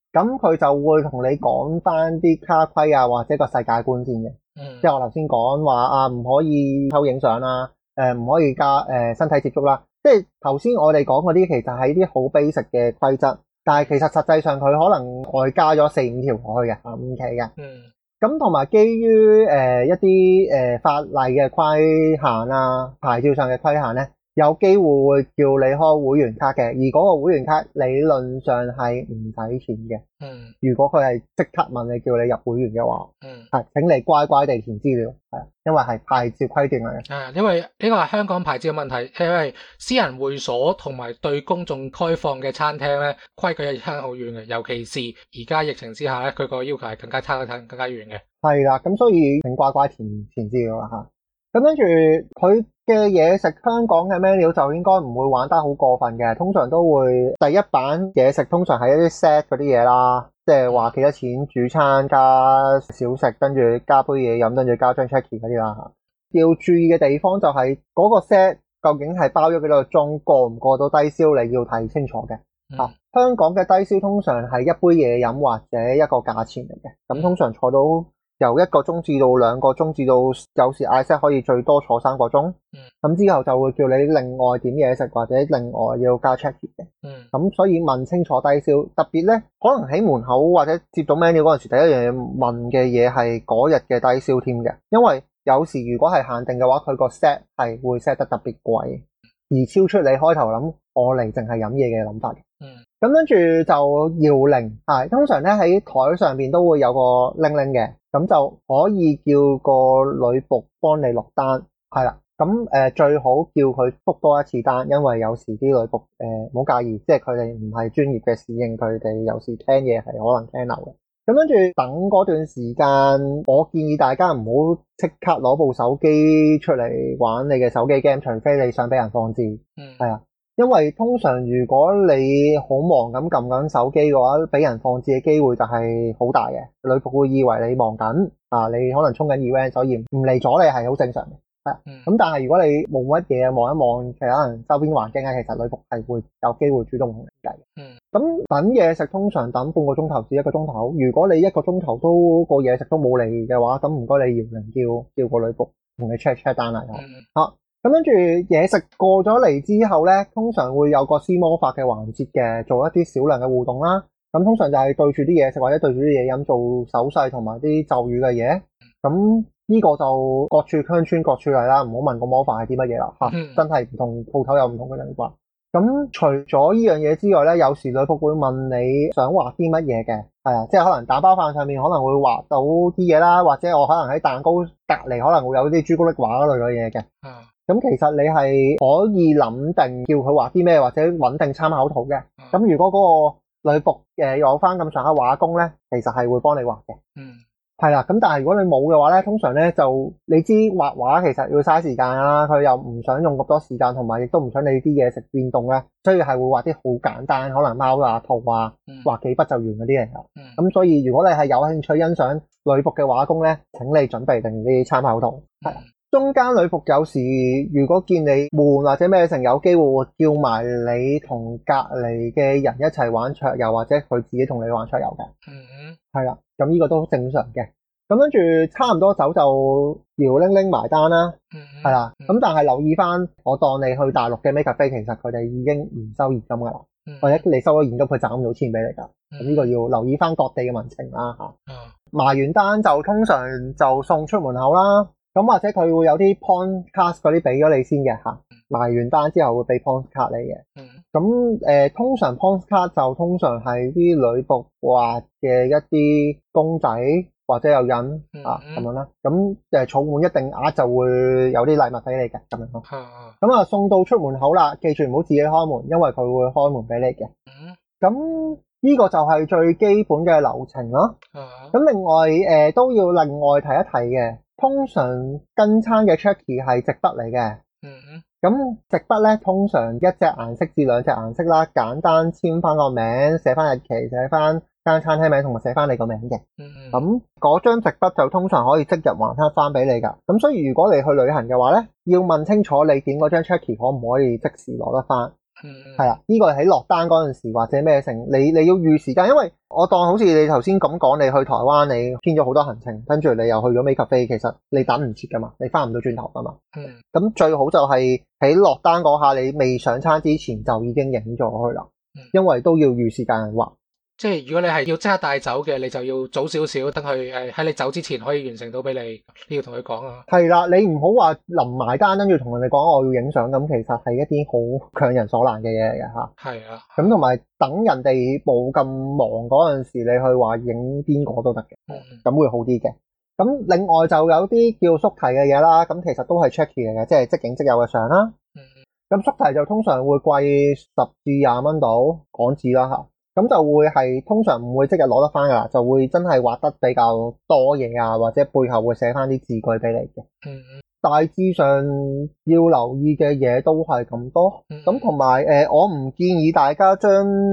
咁佢就會同你講翻啲卡規啊，或者個世界觀先嘅。 嗯， 即係我頭先講話啊，唔可以偷影相啦，誒唔可以加誒身體接觸啦。即係頭先我哋講嗰啲其實係啲好 basic 嘅規則，但係其實實際上佢可能外加咗四五條落去嘅，啊五期嘅。 嗯， 咁同埋基於誒一啲誒法例嘅規限啊，牌照上嘅規限咧，有機會會叫你開會員卡嘅，而嗰個會員卡理論上係唔使錢嘅。 嗯， 如果佢係即刻問你叫你入會員嘅話， 嗯， 係請你乖乖地填資料，係因為係牌照規定嚟嘅。 啊，因為呢個係香港牌照嘅問題，因為私人會所同埋對公眾開放嘅餐廳咧，規矩係差好遠嘅，尤其是而家疫情之下咧，佢個要求係更加差得更加遠嘅。 係啦，咁所以請乖乖填填資料啦嚇。咁跟住佢嘅嘢食，香港嘅 menu 就應該唔會玩得好過分嘅，通常都會第一版嘢食通常係一啲 set 嗰啲嘢啦，即係話幾多錢主餐加小食，跟住加杯嘢飲，跟住加張 checky 嗰啲啦嚇。要注意嘅地方就係嗰個 set 究竟係包咗幾多個鐘，過唔過到低消，你要睇清楚嘅。 嗯、 啊，香港嘅低消通常係一杯嘢飲或者一個價錢嚟嘅，咁通常坐到由一個鐘至到兩個鐘至到有時嗌 set可以最多坐三個鐘，咁之後就會叫你另外點嘢食或者另外要加 checky 嘅，咁所以問清楚低消，特別咧可能喺門口或者接到 menu 嗰陣時，第一樣嘢問嘅嘢係嗰日嘅低消添嘅，因為有時如果係限定嘅話，佢個 set 係會 set 得特別貴，而超出你開頭諗我嚟淨係飲嘢嘅諗法嘅。咁跟住就搖鈴，係通常咧喺台上邊都會有個鈴鈴嘅，咁就可以叫個女僕幫你落單，係啦。咁誒、呃、最好叫佢覆多一次單，因為有時啲女僕誒唔好介意，即係佢哋唔係專業嘅侍應，佢哋有時聽嘢係可能聽漏嘅。咁跟住等嗰段時間，我建議大家唔好即刻攞部手機出嚟玩你嘅手機 game，除非你想俾人放置，係啊。因為通常如果你好忙咁撳緊手機嘅話，俾人放置嘅機會就係好大嘅。女僕會以為你忙緊啊，你可能衝緊 event，所以唔嚟阻你係好正常嘅。係咁、嗯、但係如果你冇乜嘢望一望，其實可能周邊環境啊，其實女僕係會有機會主動同你計嘅。嗯，咁等嘢食通常等半個鐘頭至一個鐘頭。如果你一個鐘頭都個嘢食都冇嚟嘅話，咁唔該你搖鈴叫叫個女僕同你 check check 單嚟。嗯，好。咁跟住嘢食過咗嚟之後咧，通常會有個施魔法嘅環節嘅，做一啲少量嘅互動啦。咁通常就係對住啲嘢食或者對住啲嘢飲做手勢同埋啲咒語嘅嘢。咁呢個就各處鄉村各處例啦，唔好問個魔法係啲乜嘢啦吓，真係唔同鋪頭有唔同嘅諗法。咁除咗呢樣嘢之外咧，有時女僕會問你想畫啲乜嘢嘅，係啊，即係可能打包飯上面可能會畫到啲嘢啦，或者我可能喺蛋糕隔籬可能會有啲朱古力畫嗰類嘅嘢嘅。嗯。咁其實你係可以諗定叫佢畫啲咩，或者揾定參考圖嘅。咁如果嗰個女僕誒有翻咁上下畫工咧，其實係會幫你畫嘅。嗯，係啦。咁但係如果你冇嘅話咧，通常咧就你知畫畫其實要嘥時間啦，佢又唔想用咁多時間，同埋亦都唔想你啲嘢食變動咧，所以係會畫啲好簡單，可能貓啊、兔啊，畫幾筆就完嗰啲嚟㗎。嗯，咁所以如果你係有興趣欣賞女僕嘅畫工咧，請你準備定啲參考圖。係。中間女僕有時如果見你悶或者咩成，有機會會叫埋你同隔離嘅人一齊玩桌遊，或者佢自己同你玩桌遊嘅。嗯，係啦，咁呢個都正常嘅。咁跟住差唔多走就搖鈴鈴埋單啦。嗯，係啦。咁但係留意翻，我當你去大陸嘅 MakeCafe，其實佢哋已經唔收現金噶啦，或者你收咗現金佢賺唔到錢俾你噶。咁呢個要留意翻各地嘅民情啦吓。嗯，埋完單就通常就送出門口啦。咁或者佢會有啲 point card 嗰啲俾咗你先嘅吓，埋完單之後會俾 point card 你嘅。咁誒、呃，通常 point card 就通常係啲女僕畫嘅一啲公仔或者有印啊咁樣啦。咁誒儲滿一定額就會有啲禮物俾你嘅咁樣咯。咁啊送到出門口啦，記住唔好自己開門，因為佢會開門俾你嘅。咁呢個就係最基本嘅流程咯。咁另外誒、呃、都要另外提一提嘅。通常跟餐嘅 checky 係直筆嚟嘅，嗯，咁直筆咧通常一隻顏色至兩隻顏色啦，簡單簽翻個名，寫翻日期，寫翻間餐廳名，同埋寫翻你個名嘅，嗯，咁嗰張直筆就通常可以即日還翻翻俾你噶。咁所以如果你去旅行嘅話咧，要問清楚你點嗰張 checky 可唔可以即時攞得翻， 嗯， 係啦，呢個喺落單嗰陣時或者咩成，你你要預時間，因為我當好似你頭先咁講，你去台灣你編咗好多行程，跟住你又去咗美咖啡，其實你等唔切噶嘛，你翻唔到轉頭噶嘛。 嗯， 咁最好就係喺落單嗰下，你未上餐之前就已經影咗佢啦，因為都要預時間畫。 即係如果你係要即刻帶走嘅，你就要早少少，等佢誒喺你走之前可以完成到俾你。你要同佢講啊。 係啦，你唔好話臨埋單跟住同人哋講我要影相，咁其實係一啲好強人所難嘅嘢嚟嘅嚇。 係啊。 咁同埋等人哋冇咁忙嗰陣時，你去話影邊個都得嘅，咁、嗯、會好啲嘅。咁另外就有啲叫縮提嘅嘢啦，咁其實都係 checky 嚟嘅，即係即影即有嘅相啦。咁、嗯、縮提就通常會貴十至廿蚊到港紙啦嚇。咁就會係通常唔會即日攞得翻噶啦，就會真係畫得比較多嘢啊，或者背後會寫翻啲字句俾你嘅。嗯，大致上要留意嘅嘢都係咁多。咁同埋誒，我唔建議大家將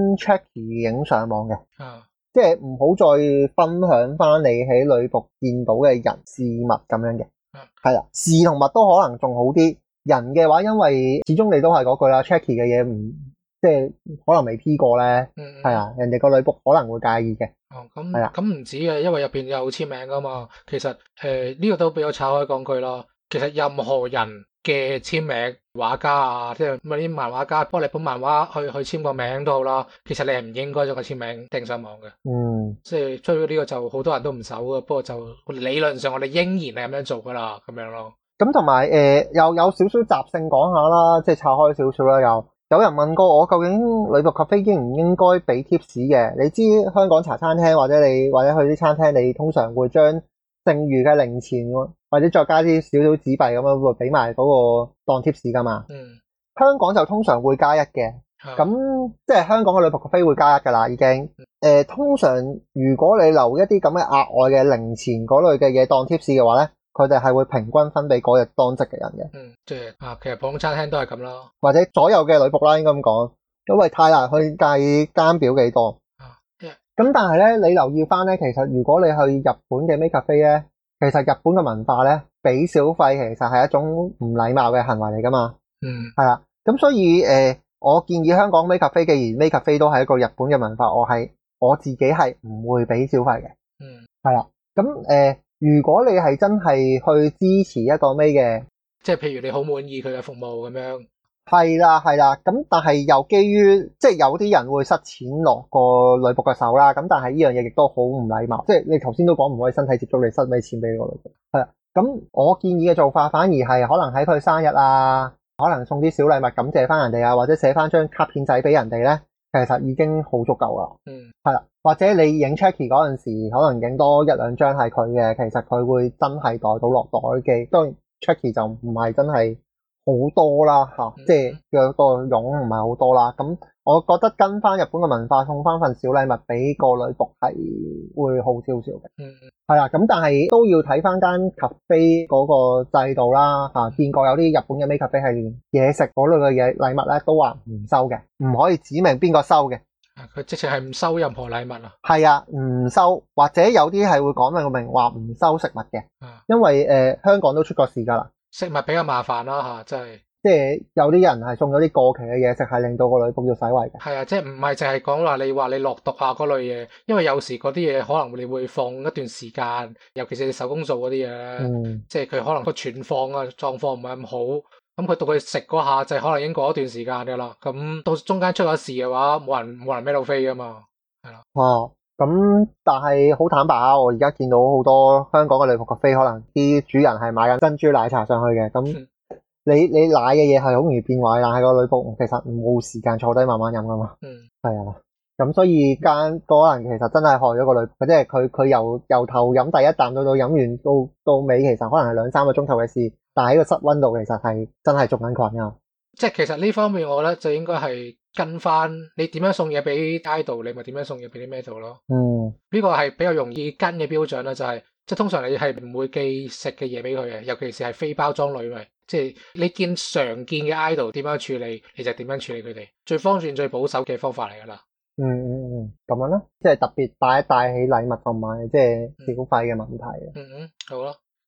checky 影上網嘅。啊，即係唔好再分享翻你喺旅服見到嘅人事物咁樣嘅。係啦，事同物都可能仲好啲。人嘅話，因為始終你都係嗰句啦 checky 嘅嘢唔。即係可能未 P 過咧，係啊、嗯，人哋個旅服可能會介意嘅。哦，咁係啊，咁唔止嘅，因為入邊有簽名噶嘛。其實誒呢、呃這個都俾我炒開講句啦。其實任何人嘅簽名，畫家啊，即係啲漫畫家幫你本漫畫去去簽個名都好啦。其實你係唔應該將個簽名掟上網嘅。嗯，即係所以呢個就好多人都唔守嘅。不過就理論上我哋應然係咁樣做噶啦，咁樣咯。咁同埋誒又有少少雜性講下啦，即係拆開少少啦又。有人問過我究竟旅服咖啡應唔應該俾 tips 嘅？你知香港茶餐廳或者你或者去啲餐廳，你通常會將剩餘嘅零錢或者再加啲少少紙幣咁樣會俾埋嗰個當 tips 噶嘛？嗯，香港就通常會加一嘅，咁、嗯、即係香港嘅旅服咖啡會加一噶啦，已經。誒、呃，通常如果你留一啲咁嘅額外嘅零錢嗰類嘅嘢當 tips 嘅話咧。佢哋係會平均分俾嗰日當值嘅人嘅。嗯，即係啊，其實普通餐廳都係咁咯。或者所有嘅旅服啦，應該咁講，因為太難去計間表幾多。啊，咁、yeah. 但係咧，你留意翻咧，其實如果你去日本嘅 Maid Cafe 咧，其實日本嘅文化咧，俾小費其實係一種唔禮貌嘅行為嚟噶嘛。嗯，係啦。咁所以誒、呃，我建議香港 Maid Cafe，既然 Maid Cafe 都係一個日本嘅文化，我係我自己係唔會俾小費嘅。嗯，係啦。咁誒。呃如果你係真係去支持一個咩嘅，即係譬如你好滿意佢嘅服務咁樣，係啦係啦，咁但係又基於即係有啲人會塞錢落個女僕嘅手啦，咁但係呢樣嘢亦都好唔禮貌，即係你頭先都講唔可以身體接觸，你塞咩錢俾個女僕，係啦，咁我建議嘅做法反而係可能喺佢生日啊，可能送啲小禮物感謝翻人哋啊，或者寫翻張卡片仔俾人哋咧。其實已經好足夠啦，嗯，係啦，或者你影 checky 嗰陣時，可能影多一兩張係佢嘅，其實佢會真係袋到落袋嘅。當然 checky 就唔係真係好多啦，吓、嗯，即係個個傭唔係好多啦。咁我覺得跟翻日本嘅文化，送翻份小禮物俾個女僕係會好少少嘅，嗯，係啦。咁但係都要睇翻間 cafe 嗰個制度啦，吓，見過有啲日本嘅 Maid Cafe 係連嘢食嗰類嘅嘢禮物咧都話唔收嘅，唔可以指明邊個收嘅。佢直情係唔收任何禮物啊？係啊，唔收，或者有啲係會講明個明話唔收食物嘅，啊、因為誒、呃、香港都出過事噶啦，食物比較麻煩啦吓，真係。即係有啲人係送咗啲過期嘅嘢食，係令到個女僕要洗胃嘅。係啊，即係唔係淨係講話你話你落毒啊嗰類嘢，因為有時嗰啲嘢可能你會放一段時間，尤其是你手工做嗰啲嘢，嗯、即係佢可能個存放啊狀況唔係咁好，咁佢到佢食嗰下就可能已經過一段時間噶啦，咁到中間出咗事嘅話，冇人冇人孭到飛噶嘛，係啦。哦，咁但係好坦白啊，我而家見到好多香港嘅女僕咖啡，可能啲主人係買緊珍珠奶茶上去嘅，咁。嗯你你奶嘅嘢係好容易變壞，但係個女僕其實冇時間坐低慢慢飲噶嘛。嗯，係啊，咁所以間嗰人其實真係害咗個女僕，即係佢佢由由頭飲第一啖到到飲完到到尾，其實可能係兩三個鐘頭嘅事，但係喺個室溫度其實係真係種緊菌啊。即係其實呢方面我覺得就應該係跟翻你點樣送嘢俾 idol，你咪點樣送嘢俾啲 model 咯。嗯，呢個係比較容易跟嘅標準啦，就係即係通常你係唔會寄食嘅嘢俾佢嘅，尤其是係非包裝類咪。即係你見常見嘅 idol 點樣處理，你就點樣處理佢哋，最方便最保守嘅方法嚟噶啦。嗯嗯嗯，咁樣咯，即係特別帶一帶起禮物同埋即係小費嘅問題。嗯嗯，好咯。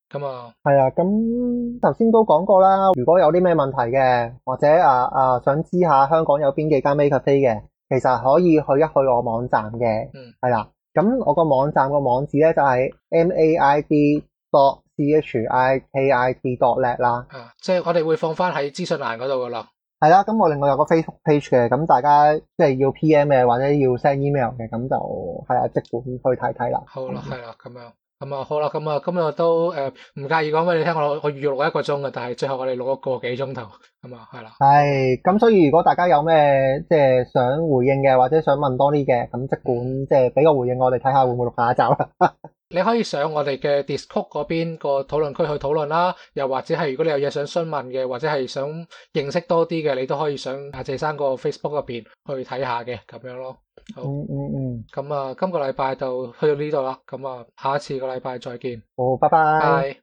咁啊， 係啊，咁頭先都講過啦，如果有啲咩問題嘅，或者啊啊想知下香港有邊幾間 Maid Cafe 嘅，其實可以去一去我網站嘅， 嗯， 係啦。咁我個網站個網址咧就係 maid dot chit dot net 啦。 啊，即係我哋會放翻喺資訊欄嗰度噶啦。 係啦，咁我另外有個 Facebook page 嘅，咁大家即係要 P M 嘅或者要 send email 嘅，咁就係啊，即管去睇睇啦。 好啦，係啦，咁樣。咁啊，好啦，咁啊，今日都誒唔介意講俾你聽，我我預錄一個鐘嘅，但係最後我哋錄一個幾鐘頭，咁啊，係啦。 係，咁所以如果大家有咩即係想回應嘅，或者想問多啲嘅，咁即管即係俾個回應我哋睇下會唔會錄下一集啦。 你可以上我哋嘅 Discord 嗰邊個討論區去討論啦，又或者係如果你有嘢想詢問嘅，或者係想認識多啲嘅，你都可以上阿謝生個 Facebook 入邊去睇下嘅，咁樣咯。好， 嗯嗯嗯， 咁啊，今個禮拜就去到呢度啦，咁啊，下一次個禮拜再見， 好，拜拜。 拜。